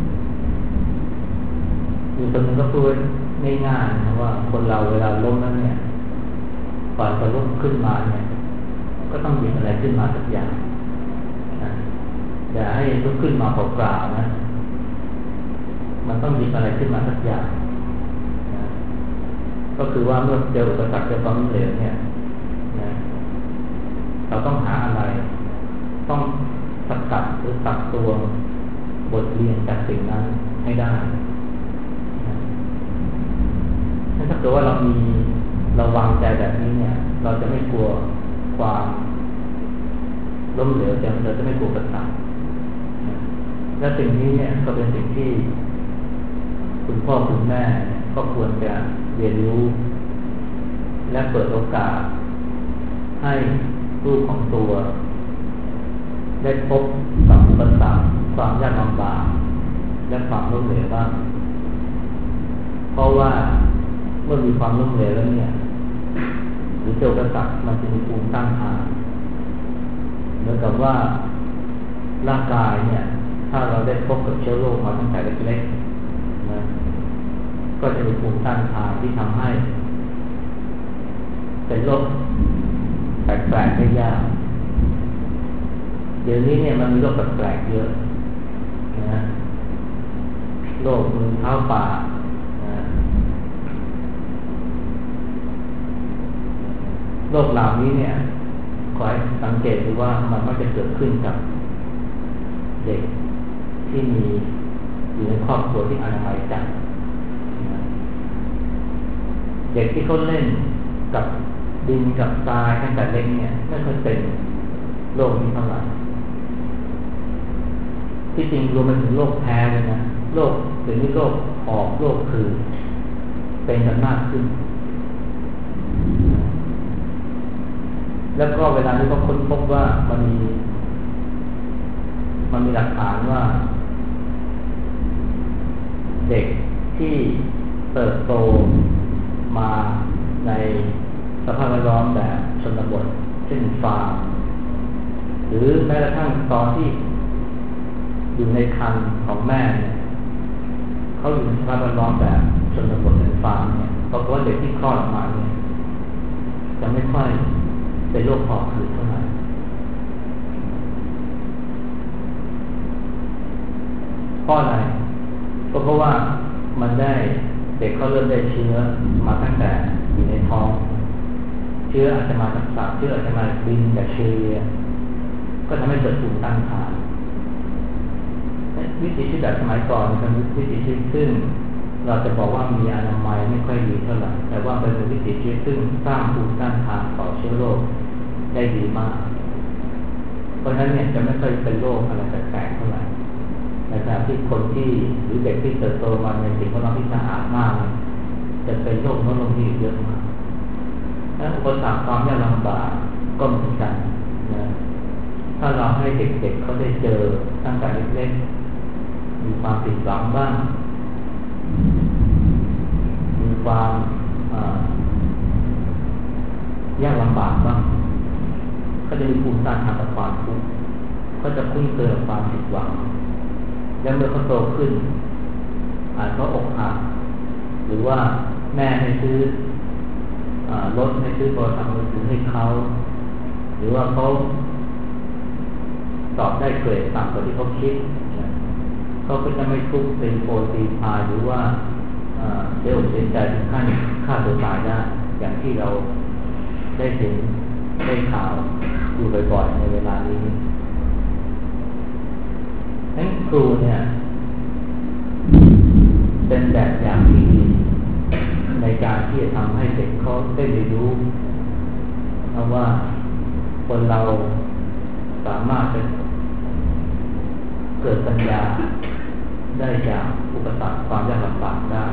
อยู่ตรงนึงก็พูดง่ายๆนะว่าคนเราเวลาล้มนั้นเนี่ยก่อนจะลุกขึ้นมาเนี่ยก็ต้องหยิบอะไรขึ้นมาสักอย่างนะอย่าให้ลุกขึ้นมาเปล่าๆนะมันต้องหยิบอะไรขึ้นมาสักอย่างนะก็คือว่าเมื่อเจออุปสรรคเจอความล้มเหลวเนี่ยนะเราต้องหาอะไรต้องสกัดหรือตักตวงบทเรียนจากสิ่งนั้นให้ได้ถ้าเกิดว่าเรามีเราวางใจแบบนี้เนี่ยเราจะไม่กลัวความล้มเหลวเราจะไม่กลัวอุปสรรคและสิ่งนี้เนี่ยก็เป็นสิ่งที่คุณพ่อคุณแม่ก็ควรจะเรียนรู้และเปิดโอกาสให้ลูกของตัวได้พบกับอุปสรรคความยากลำบากและความล้มเหลวบ้างเพราะว่าเมื่อมีความล้มเหลวแล้วเนี่ยหรือเจออุปสรรคมันจะมีภูมิต้านทานเหมือนกับว่าร่างกายเนี่ยถ้าเราได้พบกับเชื้อโรคมาตั้งแต่เล็กๆนะก็จะมีภูมิต้านทานที่ทำให้เป็นโรคแปลกๆได้ยากเดี๋ยวนี้เนี่ยมันมีโรคแปลกๆเยอะนะโรคมือเท้าปากนะโรคเหล่านี้เนี่ยขอให้สังเกตดูว่ามันมักจะเกิดขึ้นกับเด็กที่มีอยู่ในครอบครัวที่อนามัยจัดนะเด็กที่เขาเล่นกับดินกับทรายตั้งแต่เล็กเนี่ยไม่ค่อยเป็นโรคนี้เท่าไหร่ที่จริงรวมไปถึงโรคแพ้เลยนะโรคหรือนี่โรคหอบโรคคือเป็นกันมากขึ้นแล้วก็เวลาที่เขาค้นพบว่ามันมีมันมีหลักฐานว่าเด็กที่เติบโตมาในสภาพแวดล้อมแบบชนบทเช่นฟาร์มหรือแม้กระทั่งตอนที่อยู่ในครรภ์ของแม่เนี่ยเขาอยู่ในสภาพแวดล้อมแบบชนบทเป็นฟาร์มเนี่ยปรากฏว่าเด็กที่คลอดออกมาเนี่ยจะไม่ค่อยเป็นโรคหอบหืดเท่าไหร่เพราะอะไรก็เพราะว่ามันได้เด็กเขาเริ่มได้เชื้อมาตั้งแต่อยู่ในท้องเชื้ออาจจะมาจากสัตว์เชื้ออาจจะมาจากดินจากเชื้อก็ทำให้เกิดภูมิต้านทานวิถีชีวิตแบบสมัยก่อนเป็นวิถีชีวิตซึ่งเราจะบอกว่ามีอนามัยไม่ค่อยดีเท่าไหร่แต่ว่าเป็นวิถีชีวิตซึ่งสร้างภูมิต้านทานต่อเชื้อโรคได้ดีมากเพราะฉะนั้นเนี่ยจะไม่ค่อยเป็นโรคอะไรแปลกๆเท่าไหร่ในขณะที่คนที่หรือเด็กที่เติบโตมาในสิ่งแวดล้อมที่สะอาดมากจะเป็นโรคโน้นโรคนี้เยอะมากและอุปสรรคความยากลำบากก็เหมือนกันนะถ้าเราให้เด็กๆเขาได้เจอตั้งแต่เล็กๆมีความผิดหวังบ้างมีความยากลำบากบ้างเขาจะมีภูมิต้านทานต่อความทุกข์เขาจะคุ้นเคยกับความผิดหวังแล้วเมื่อเขาโตขึ้นอาจเขาอกหักหรือว่าแม่ให้ซื้อรถให้ซื้อโทรศัพท์มือถือให้เขาหรือว่าเขาตอบได้เกรดต่ำกว่าที่เขาคิดเขาก็จะไม่ทุกข์เป็นโปรตีพายหรือว่าเสียอกเสียใจถึงขั้นฆ่าตัวตายได้อย่างที่เราได้เห็นได้ข่าวอยู่บ่อยๆในเวลานี้ทั้งครูเนี่ยเป็นแบบอย่างที่ดีในการที่จะทำให้เด็กเขาได้เรียนรู้เพราะว่าคนเราสามารถจะเกิดปัญญาได้จากอุปสรรคความยากลำบากได้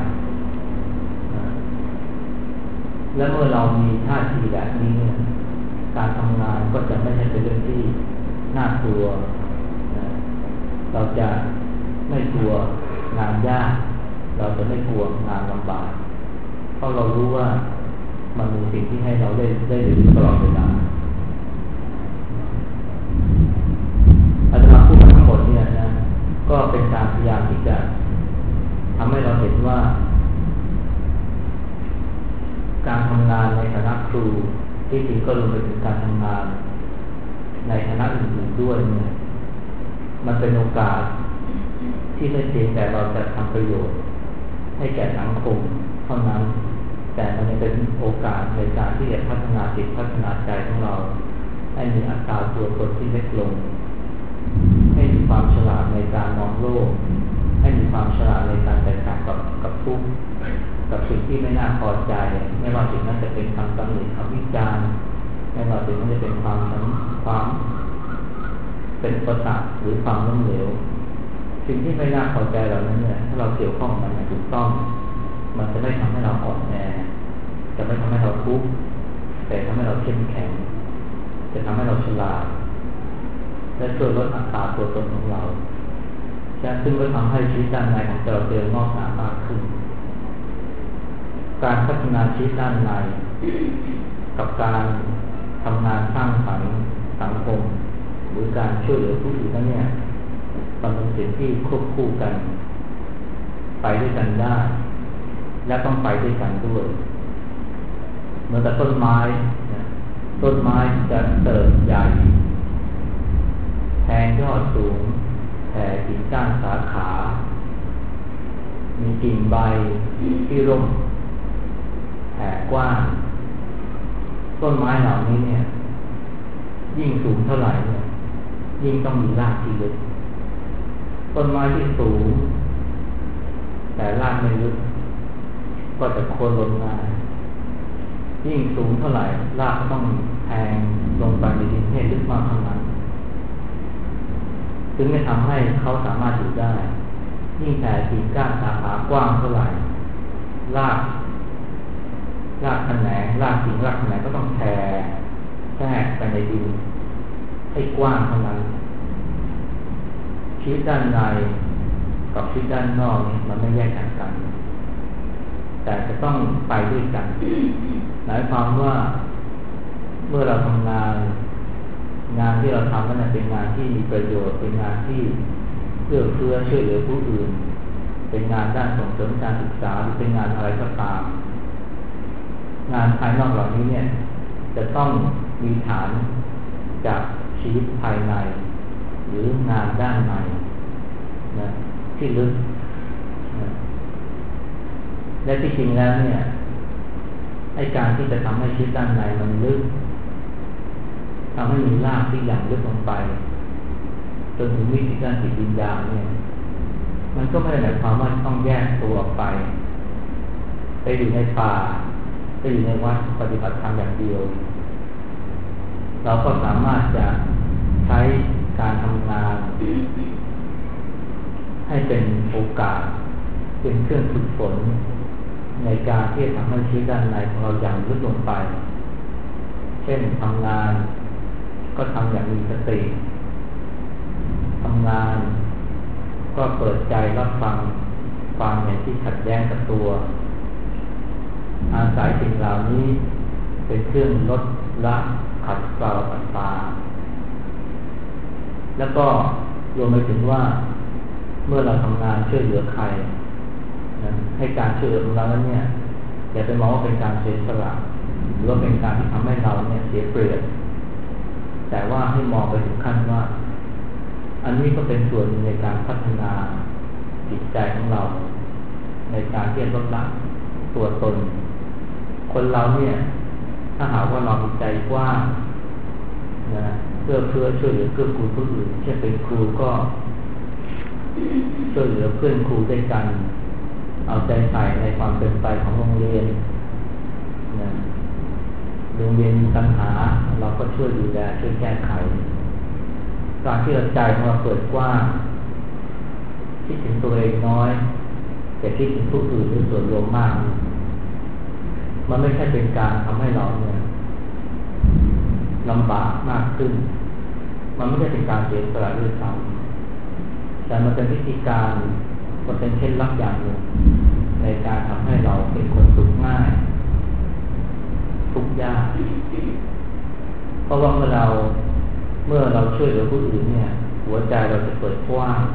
และเมื่อเรามีท่าทีแบบนี้เนี่ยการทำงานก็จะไม่ใช่เป็นเรื่องที่น่ากลัวเราจะไม่กลัวงานยากเราจะไม่กลัวงานลำบากเพราะเรารู้ว่ามันมีสิ่งที่ให้เราได้ได้เรียนรู้ตลอดเวลาอาจารย์พูดมาทั้งหมดเนี่ยนะก็เป็นการพยายามที่จะทำให้เราเห็นว่าการทำงานในฐานะครูที่จริงก็รวมไปถึงการทำงานในฐานะอื่นๆด้วยเนี่ยมันเป็นโอกาสที่ไม่เพียงแต่เราจะทำประโยชน์ให้แก่สังคมเท่านั้นแต่มันยังเป็นโอกาสในการที่จะพัฒนาจิตพัฒนาใจของเราให้มีอัตราตัวตนที่เล็กลงให้มีความฉลาดในการมองโลกให้มีความฉลาดในการจัดการกับกับทุกข์กับสิ่งที่ไม่น่าพอใจไม่ว่าสิ่งนั้นจะเป็นคำตำหนิคำวิจารณ์ไม่ว่าสิ่งนั้นจะเป็นความความเป็นอุปสรรคหรือความล้มเหลวสิ่งที่ไม่น่าพอใจเหล่านั้นเนี่ยถ้าเราเกี่ยวข้องมันอย่างถูกต้องมันจะไม่ทำให้เราอ่อนแอจะไม่ทำให้เราทุกข์แต่ทำให้เราเข้มแข็งจะทำให้เราฉลาดและช่วยลดอัตราตัวตนของเราจะซึ่งก็ทำให้ชีวิตด้านในของเราเติมงอกงามมากขึ้นการพัฒนาชีวิตด้านในกับการทำงานสร้างสรรค์สังคมหรือการช่วยเหลือผู้อื่นนั้นเนี่ยมันเป็นสิ่งที่ควบคู่กันไปด้วยกันได้และต้องไปด้วยกันด้วยเหมือนกับต้นไม้ต้นไม้จะเติบใหญ่แทงยอดสูงแผ่กิ่งก้านสาขามีกิ่งใบที่ร่มแผ่กว้างต้นไม้เหล่านี้เนี่ยยิ่งสูงเท่าไหร่เนี่ยยิ่งต้องมีรากที่ลึกต้นไม้ที่สูงแต่รากไม่ลึกก็จะโค่นลงง่ายยิ่งสูงเท่าไหร่รากก็ต้องแทงลงไปในดินให้ลึกมากเท่านั้นจึงจะทำให้เขาสามารถอยู่ได้ยิ่งแต่กิ่งก้านสาขากว้างเท่าไหร่รากรากแขนงรากกิ่งรากแขนงก็ต้องแผ่แทรกไปในดินให้กว้างเท่านั้นชีวิตด้านในกับชีวิตด้านนอกนี่มันไม่แยกกันกันแต่จะต้องไปด้วยกันหมายความว่าเมื่อเราทำงานงานที่เราทำนั้นเป็นงานที่มีประโยชน์เป็นงานที่เอื้อเฟื้อช่วยเหลือผู้อื่นเป็นงานด้านส่งเสริมการศึกษาหรือเป็นงานอะไรก็ตามงานภายนอกเหล่านี้เนี่ยจะต้องมีฐานจากชีวิตภายในหรืองานด้านในนะที่ลึกนะในและที่จริงแล้วเนี่ยไอ้การที่จะทำให้ชีวิตด้านในมันลึกทำให้มีรากที่อย่างลึกลงไปจนถึงวิถีด้านจิตวิญญาณเนี่ยมันก็ไม่ได้หมายความว่าต้องแยกตัวออกไปไปอยู่ในป่าไปอยู่ในวัดปฏิบัติธรรมอย่างเดียวเราก็สามารถจะใช้การทำงานให้เป็นโอกาสเป็นเครื่องฝึกฝนในการที่จะทำให้ชีวิตด้านในของเราอย่างลึกลงไปเช่นทำงานก็ทำอย่างมีสติทำงานก็เปิดใจรับฟังความเห็นที่ขัดแย้งกับตัวอาศัยสิ่งเหล่านี้เป็นเครื่องลดละขัดเกลาอัตตาแล้วก็รวมไปถึงว่าเมื่อเราทำงานช่วยเหลือใครนะให้การช่วยเหลือของเรานั้นเนี่ยอย่าไปมองว่าเป็นการเสียสละหรือว่าเป็นการที่ทำให้เราเนี่ยเสียเปรียบแต่ว่าให้มองไปถึงขั้นว่าอันนี้ก็เป็นส่วนในการพัฒนาจิตใจของเราในการที่จะลดละตัวตนคนเราเนี่ยถ้าหากว่าเรามีใจกว้างนะเพื่อเพื่อช่วยเหลือเกื้อกูลผู้อื่นเช่นเป็นครูก็ช่วยเหลือเพื่อนครูด้วยกันเอาใจใส่ในความเป็นไปของโรงเรียนนะโรงเรียนมีปัญหาเราก็ช่วยดูแลช่วยแก้ไขการที่เราใจของเราเปิดกว้างคิดถึงตัวเองน้อยแต่คิดถึงผู้อื่นหรือส่วนรวมมากมันไม่ใช่เป็นการทำให้เราเนี่ยลำบากมากขึ้นมันไม่ใช่เป็นการเสียสละด้วยซ้ำแต่มันเป็นวิธีการมันเป็นเคล็ดลับอย่างหนึ่งในการทำให้เราเป็นคนสุขง่ายทุกข์ยากเพราะว่าเมื่อเราเมื่อเราช่วยเหลือผู้อื่นเนี่ยหัวใจเราจะเปิดกว้าง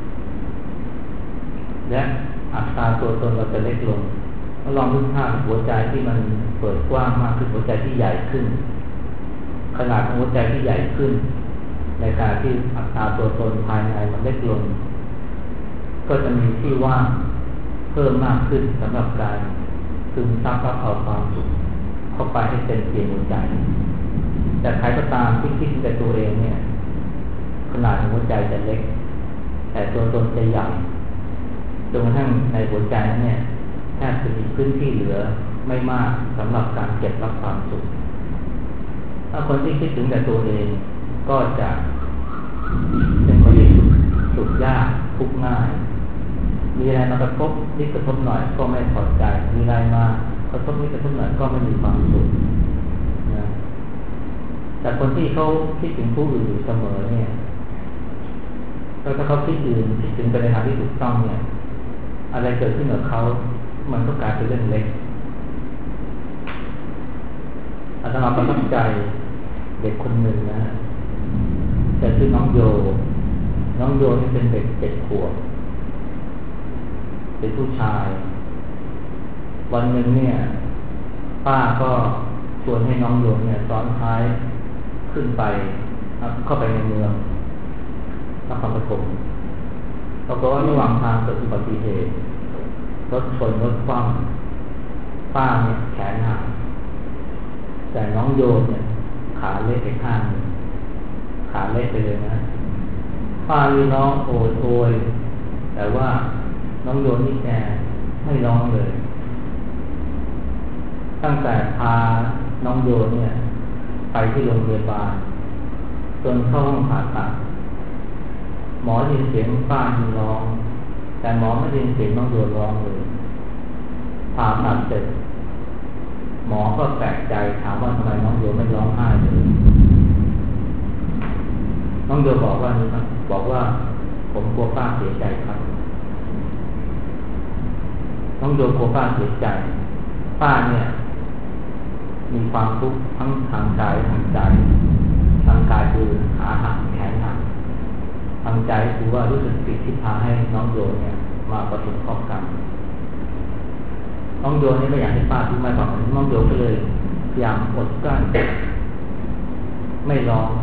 และอัตราตัวตนเราจะเล็กลงถ้าลองนึกภาพหัวใจที่มันเปิดกว้างมากขึ้นหัวใจที่ใหญ่ขึ้นขนาดของหัวใจที่ใหญ่ขึ้นในการที่อัตราตัวตนภายในมันเล็กลงก็จะมีที่ว่างเพิ่มมากขึ้นสำหรับการซึมซับรับเอาความสุขเข้าไปให้เต็มเปี่ยมหัวใจแต่ใครก็ตามที่คิดแต่ตัวเองเนี่ยขนาดของหัวใจจะเล็กแต่ตัวตนจะใหญ่จนกระทั่งในหัวใจนั้นเนี่ยแทบจะมีพื้นที่เหลือไม่มากสำหรับการเก็บรับความสุขถ้าคนที่คิดถึงแต่ตัวเองก็จะเป็นคนที่สุขยากทุกข์ง่ายมีอะไรมากระทบนิดกระทบหน่อยก็ไม่พอใจมีอะไรมากระทบนิดกระทบหน่อยก็ไม่มีความสุขนะแต่คนที่เขาคิดถึงผู้อื่นอยู่เสมอเนี่ยแล้วถ้าเขาคิดอื่นคิดถึงไปในทางที่ถูกต้องเนี่ยอะไรเกิดขึ้นกับเขามันก็กลายเป็นเรื่องเล็กอาตมาประทับใจเด็กคนหนึ่งนะแต่ชื่อน้องโยน้องโยนี่เป็นเด็กเจ็ดขวบเป็นผู้ชายวันหนึ่งเนี่ยป้าก็ชวนให้น้องโยเนี่ยซ้อนท้ายขึ้นไปเข้าไปในเมืองนครปฐมปรากฏว่าระหว่างทางเกิดอุบัติเหตุรถชนรถคว่ำป้าเนี่ยแขนหักแต่น้องโยเนี่ยขาเละไปข้างนึงขาเละไปเลยนะป้านี่ร้องโอยโอยแต่ว่าน้องโยนี่แกไม่ร้องเลยตั้งแต่พาน้องโยเนี่ยไปที่โรงพยาบาลจนเข้าห้องผ่าตัดหมอได้ยินเสียงป้าที่ร้องแต่หมอไม่ได้ยินเสียงน้องโยร้องเลยผ่าตัดเสร็จหมอก็แปลกใจถามว่าทำไมน้องโยไม่ร้องไห้เลยน้องโยบอกว่านี่ครับบอกว่าผมกลัวป้าเสียใจครับน้องโยกลัวป้าเสียใจป้าเนี่ยมีความทุกข์ทั้งทางกายทางใจทางกายคือขาหักแขนหักทางใจคือว่ารู้สึกผิดที่พาให้น้องโยเนี่ยมาประสบเคราะห์กรรมน้องโยนี่ไม่อยากให้ป้าทุกข์ไม่บอกน้องโยก็เลยพยายามอดกลั้นไม่ร้อง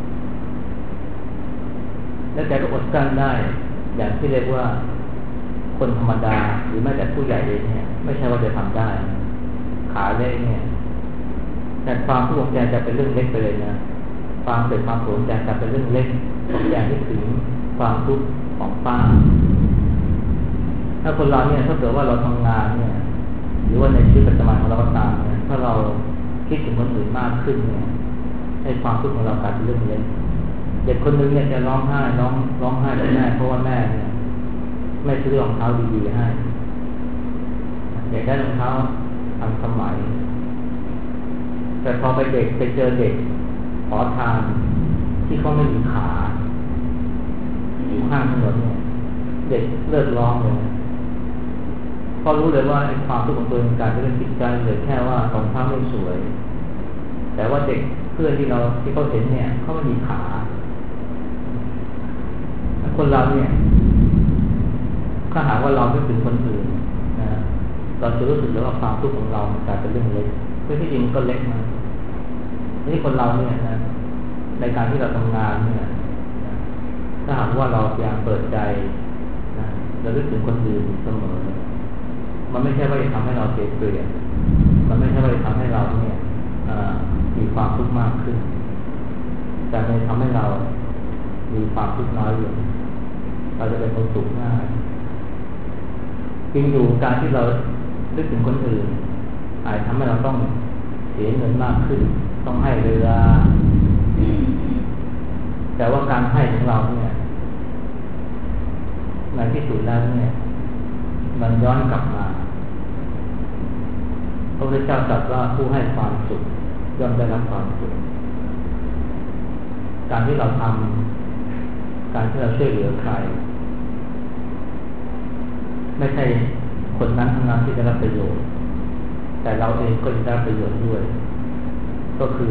แล้วแกก็อดกลั้นได้อย่างที่เรียกว่าคนธรรมดาหรือแม้แต่ผู้ใหญ่เองเนี่ยไม่ใช่ว่าจะทำได้ขาเล็กเนี่ยแต่ความทุกข์ของแกจะเป็นเรื่องเล็กไปเลยนะความเกิดความโกรธแกจะเป็นเรื่องเล็กของแกที่ถึงความทุกข์ของป้าถ้าคนเราเนี่ยถ้าเกิดว่าเราทำงานเนี่ยหรือว่าในชีวิตประจำวันของเราก็ตามเนี่ยถ้าเราคิดถึงคนอื่นมากขึ้นเนี่ยให้ความทุกข์ของเรากลายเป็นเรื่องเล็กเด็กคนนึงเนี่ยจะร้องไห้ร้องร้องไห้กับแม่เพราะว่าแม่เนี่ยไม่ซื้อรองเท้าดีๆให้อยากได้รองเท้าทันสมัยแต่พอไปเด็กไปเจอเด็กขอทานที่เขาไม่มีขาอยู่ข้างถนนเนี่ยเด็กเลิกร้องเลยเพราะรู้เลยว่าไอ้ความทุกข์ของตัวเองการเป็นเรื่องจิตใจเลยแค่ว่ารองเท้าไม่สวยแต่ว่าเด็กเพื่อนที่เราที่เขาเห็นเนี่ยเขาไม่มีขาคนเราเนี่ยถ้าหากว่าเราไม่ถึงคนอื่นนะเราจะรู้สึกเลยว่าความทุกข์ของเรากลายเป็นเรื่องเล็กเพื่อที่จริงก็เล็กนะนี่คนเราเนี่ยนะในการที่เราทำงานเนี่ยนะถ้าหากว่าเราพยายามเปิดใจนะเราลึกถึงคนอื่นเสมอมันไม่ใช่ว่าจะทำให้เราเสียเปรียบมันไม่ใช่ว่าจะทำให้เราเนี่ยมีความทุกข์มากขึ้นแต่มันทำให้เรามีความทุกข์น้อยลงเราจะเป็นคนสุขง่ายจริงอยู่การที่เรานึกถึงคนอื่นอาจทำให้เราต้องเสียเงินมากขึ้นต้องให้เวลาแต่ว่าการให้ของเราเนี่ยในที่สุดแล้วเนี่ยมันย้อนกลับมาพระพุทธเจ้าตรัสว่าผู้ให้ความสุขย่อมได้รับความสุขการที่เราทำการที่เราช่วยเหลือใครไม่ใช่คนนั้นทั้งนั้นที่ได้รับประโยชน์แต่เราเองก็จะได้ประโยชน์ด้วยก็คือ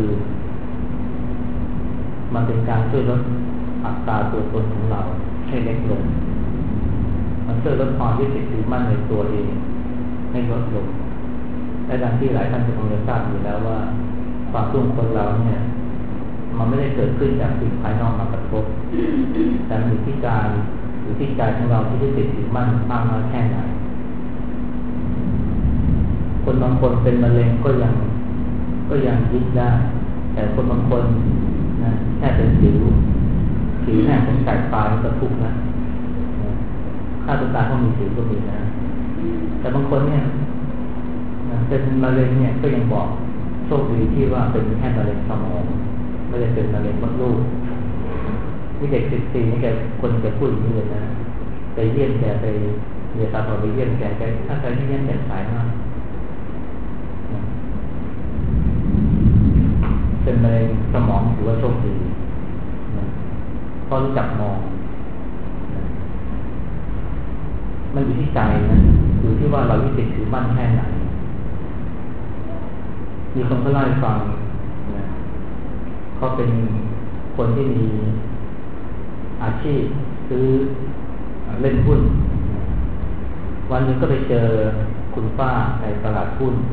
มันเป็นการช่วยลดอัตราตัวตนของเราให้เล็กลงมันช่วยลดความยึดติดถือมั่นในตัวเองให้ลดลงและดังที่หลายท่านคงจะทราบอยู่แล้วว่าความทุกข์คนเราเนี่ยมันไม่ได้เกิดขึ้นจากสิ่งภายนอกมากระทบแต่มันอยู่ที่การอยู่ที่ใจของเราที่ยึดติดถือมั่นมากน้อยแค่ไหนคนบางคนเป็นมะเร็งก็ยังก็ยังยึดได้แต่คนบางคนนะแค่เป็นสิวสิวแห้งของสายปลายก็ทุกข์นะค่าตัวตายเขามีสิวก็มีนะแต่บางคนเนี่ยเป็นมะเร็งเนี่ยก็ยังบอกโชคดีที่ว่าเป็นแค่มะเร็งสมองไม่ได้เป็นมะเร็งมดลูกนี่เด็กสิบสี่นี่แกคนแกพูดอย่างนี้เลยนะไปเยี่ยมแกไปเรียนตาต่อไปเยี่ยมแกแกถ้าใครที่เยี่ยมแกสายมากเป็นมะเร็งสมองถือว่าโชคดีเพราะรู้จักมองมันอยู่ที่ใจนะอยู่ที่ว่าเรายึดติดถือมั่นแค่ไหนมีคนก็เล่าให้ฟังนะเขาเป็นคนที่มีอาชีพซื้อเล่นหุ้นวันหนึ่งก็ไปเจอคุณป้าในตลาดหุ้น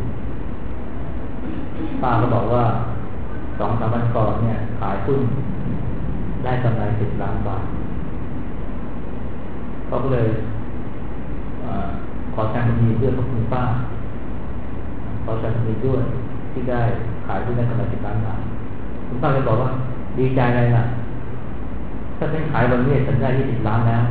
ป้าก็บอกว่าสองสามวันก่อนเนี่ยขายหุ้นได้กำไรสิบล้านบาทเขาก็เลยขอแสดงความยินดีด้วยกับคุณป้าขอแสดงความยินดีด้วยที่ได้ขายหุ้นได้กำไรสิบล้านบาทคุณป้าเลยบอกว่าดีใจอะไรล่ะถ้าฉันขายวันนี้ฉันได้ยี่สิบล้านแล้ว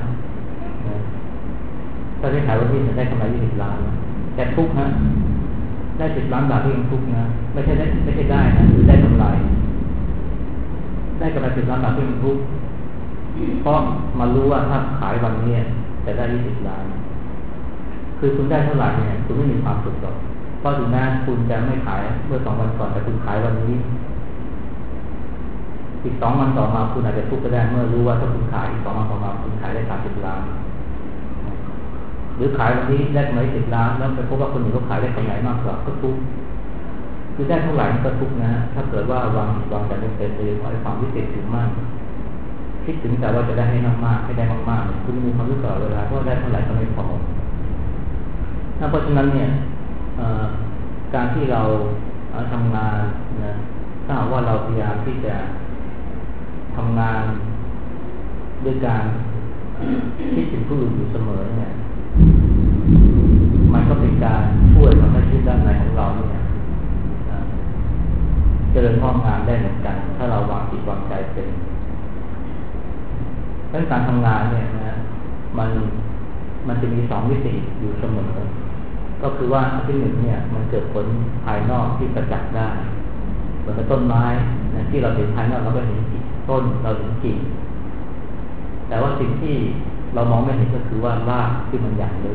ถ้าฉันขายวันนี้ฉันได้กำไรยี่สิบล้านแต่ทุกนะได้สิบล้านบาทที่ยังทุกนะไม่ใช่ได้ไม่ใช่ได้นะหรือได้กำไรได้กำไรสิบล้านบาทที่ยังทุกเพราะมารู้ว่าถ้าขายวันนี้จะได้ยี่สิบล้านคือคุณได้เท่าไหร่เนี่ยคุณไม่มีความสุขหรอกเพราะถึงแม้คุณจะไม่ขายเมื่อสองวันก่อนแต่คุณขายวันนี้อีกสองวันต่อมาคุณอาจจะทุกข์ก็ได้เมื่อรู้ว่าถ้าคุณขายอีกสองวันต่อมาคุณขายได้สามสิบล้านหรือขายวันนี้ได้กำไรสิบล้านแล้วไปพบว่าคนอื่นเขาขายได้กำไรมากกว่าก็ทุกข์คือได้เท่าไหร่ก็ทุกข์นะถ้าเกิดว่าวางวางแต่เป็นเป็นเลยไอ้ความวิเศษถึงมากคิดถึงแต่ว่าจะได้ให้มากๆให้ได้มากๆคุณมีความรู้สึกตลอดเวลาเพราะได้เท่าไหร่ก็ไม่พอเพราะฉะนั้นเนี่ยการที่เราทำงานนะถ้าว่าเราพยายามที่จะทำงานด้วยการคิดถึงผู้อื่นอยู่เสมอเนี่ยมันก็เป็นการช่วยทำให้ชีวิตด้านในของเราเนี่ยเจริญงอกงามได้เหมือนกันถ้าเราวางจิตวางใจเป็นเรื่องการทำงานเนี่ยนะมันมันจะมีสองมิติอยู่เสมอก็คือว่าอันที่หนึ่งเนี่ยมันเกิดผลภายนอกที่ประจักษ์ได้เหมือนกับต้นไม้นะที่เราเห็นภายนอกเราก็เห็นต้นเราเห็นกิ่งแต่ว่าสิ่งที่เรามองไม่เห็นก็คือว่ารากที่มันใหญ่เลย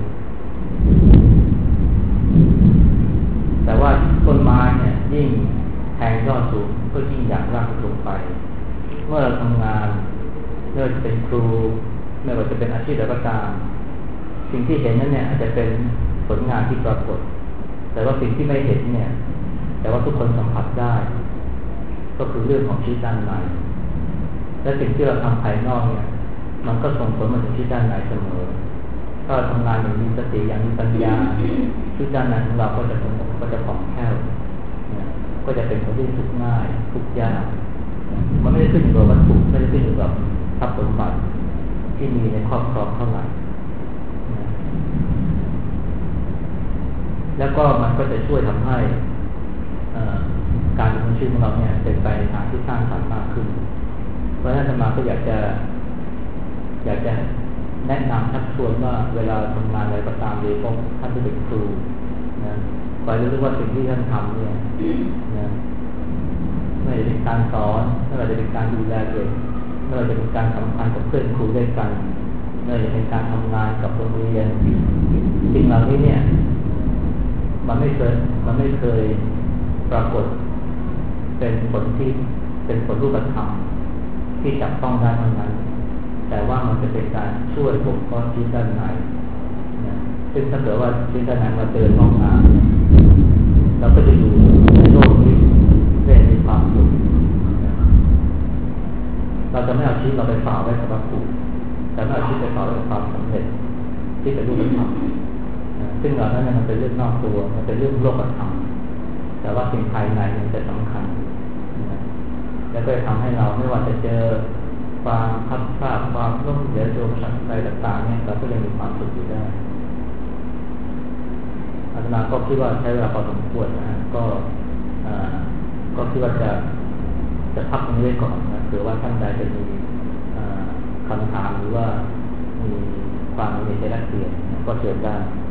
แต่ว่าต้นไม้เนี่ยยิ่งแทงยอดสูงก็ยิ่งอยากรากลงไปเมื่อเราทำงานไม่ว่าจะเป็นครูไม่ว่าจะเป็นอาชีพใดก็ตามสิ่งที่เห็นนั้นเนี่ยอาจจะเป็นผลงานที่ปรากฏแต่ว่าสิ่งที่ไม่เห็นเนี่ยแต่ว่าทุกคนสัมผัสได้ก็คือเรื่องของชีวิตด้านในและสิ่งที่เราทำภายนอกเนี่ยมันก็ส่งผลมาถึงชีวิตด้านในเสมอถ้าเราทำงานอย่างมีสติอย่างมีปัญญาชีวิตด้านในของเราก็จะสงบก็จะผ่องแผ้วก็จะเป็นคนที่ทุกข์ง่ายทุกข์ยากมันไม่ได้ขึ้นอยู่กับวัตถุไม่ได้ขึ้นอยู่กับทรัพย์สมบัติที่มีในครอบครองเท่าไหร่แล้วก็มันก็จะช่วยทำให้การดำเนินชีวิตของเราเนี่ยเป็นไปในทางที่สร้างสรรค์มากขึ้นเพราะฉะนั้นอาตมาก็อยากจะอยากจะแนะนำชักชวนว่าเวลาทำงานอะไรก็ตามโดยเฉพาะท่านที่เป็นครูนะคอยรู้ว่าสิ่งที่ท่านทำเนี่ยนะไม่ว่าจะเป็นการสอนไม่ว่าจะเป็นการดูแลเด็กไม่ว่าจะเป็นการสัมพันธ์กับเพื่อนครูด้วยกันไม่ว่าจะเป็นการทำงานกับโรงเรียนสิ่งเหล่านี้เนี่ยมันไม่เคยมันไม่เคยปรากฏเป็นผลที่เป็นผลรูปธรรมที่จับต้องได้เท่านั้นแต่ว่ามันจะเป็นการช่วยบ่มเพาะชีวิตด้านในนะซึ่งถ้าเกิดว่าชีวิตด้านในมาเจอห้องน้ำเราก็จะอยู่ในโลกนี้ได้มีความสุขนะเราจะไม่เอาชีวิตเราไปฝากไว้กับวัตถุแต่ไม่เอาชีวิตไปฝากไว้กับความสำเร็จที่เป็นรูปธรรมนะซึ่งเหล่านั้นมันเป็นเรื่องนอกตัวมันเป็นเรื่องโลกธรรมแต่ว่าสิ่งภายในมันจะสำคัญนะแล้วก็จะทำให้เราไม่ว่าจะเจอความพัดพลาดความล้มเหลวโศกสังอะไรต่างๆเนี่ยเราก็ยังมีความสุขอยู่ได้อาตมาก็คิดว่าใช้เวลาพอสมควรนะก็ก็คิดว่าจะจะพักตรงนี้ไว้ก่อนนะเผื่อว่าท่านใดจะมีคำถามหรือว่ามีความมีใจรักเปลี่ยนก็เชิญได้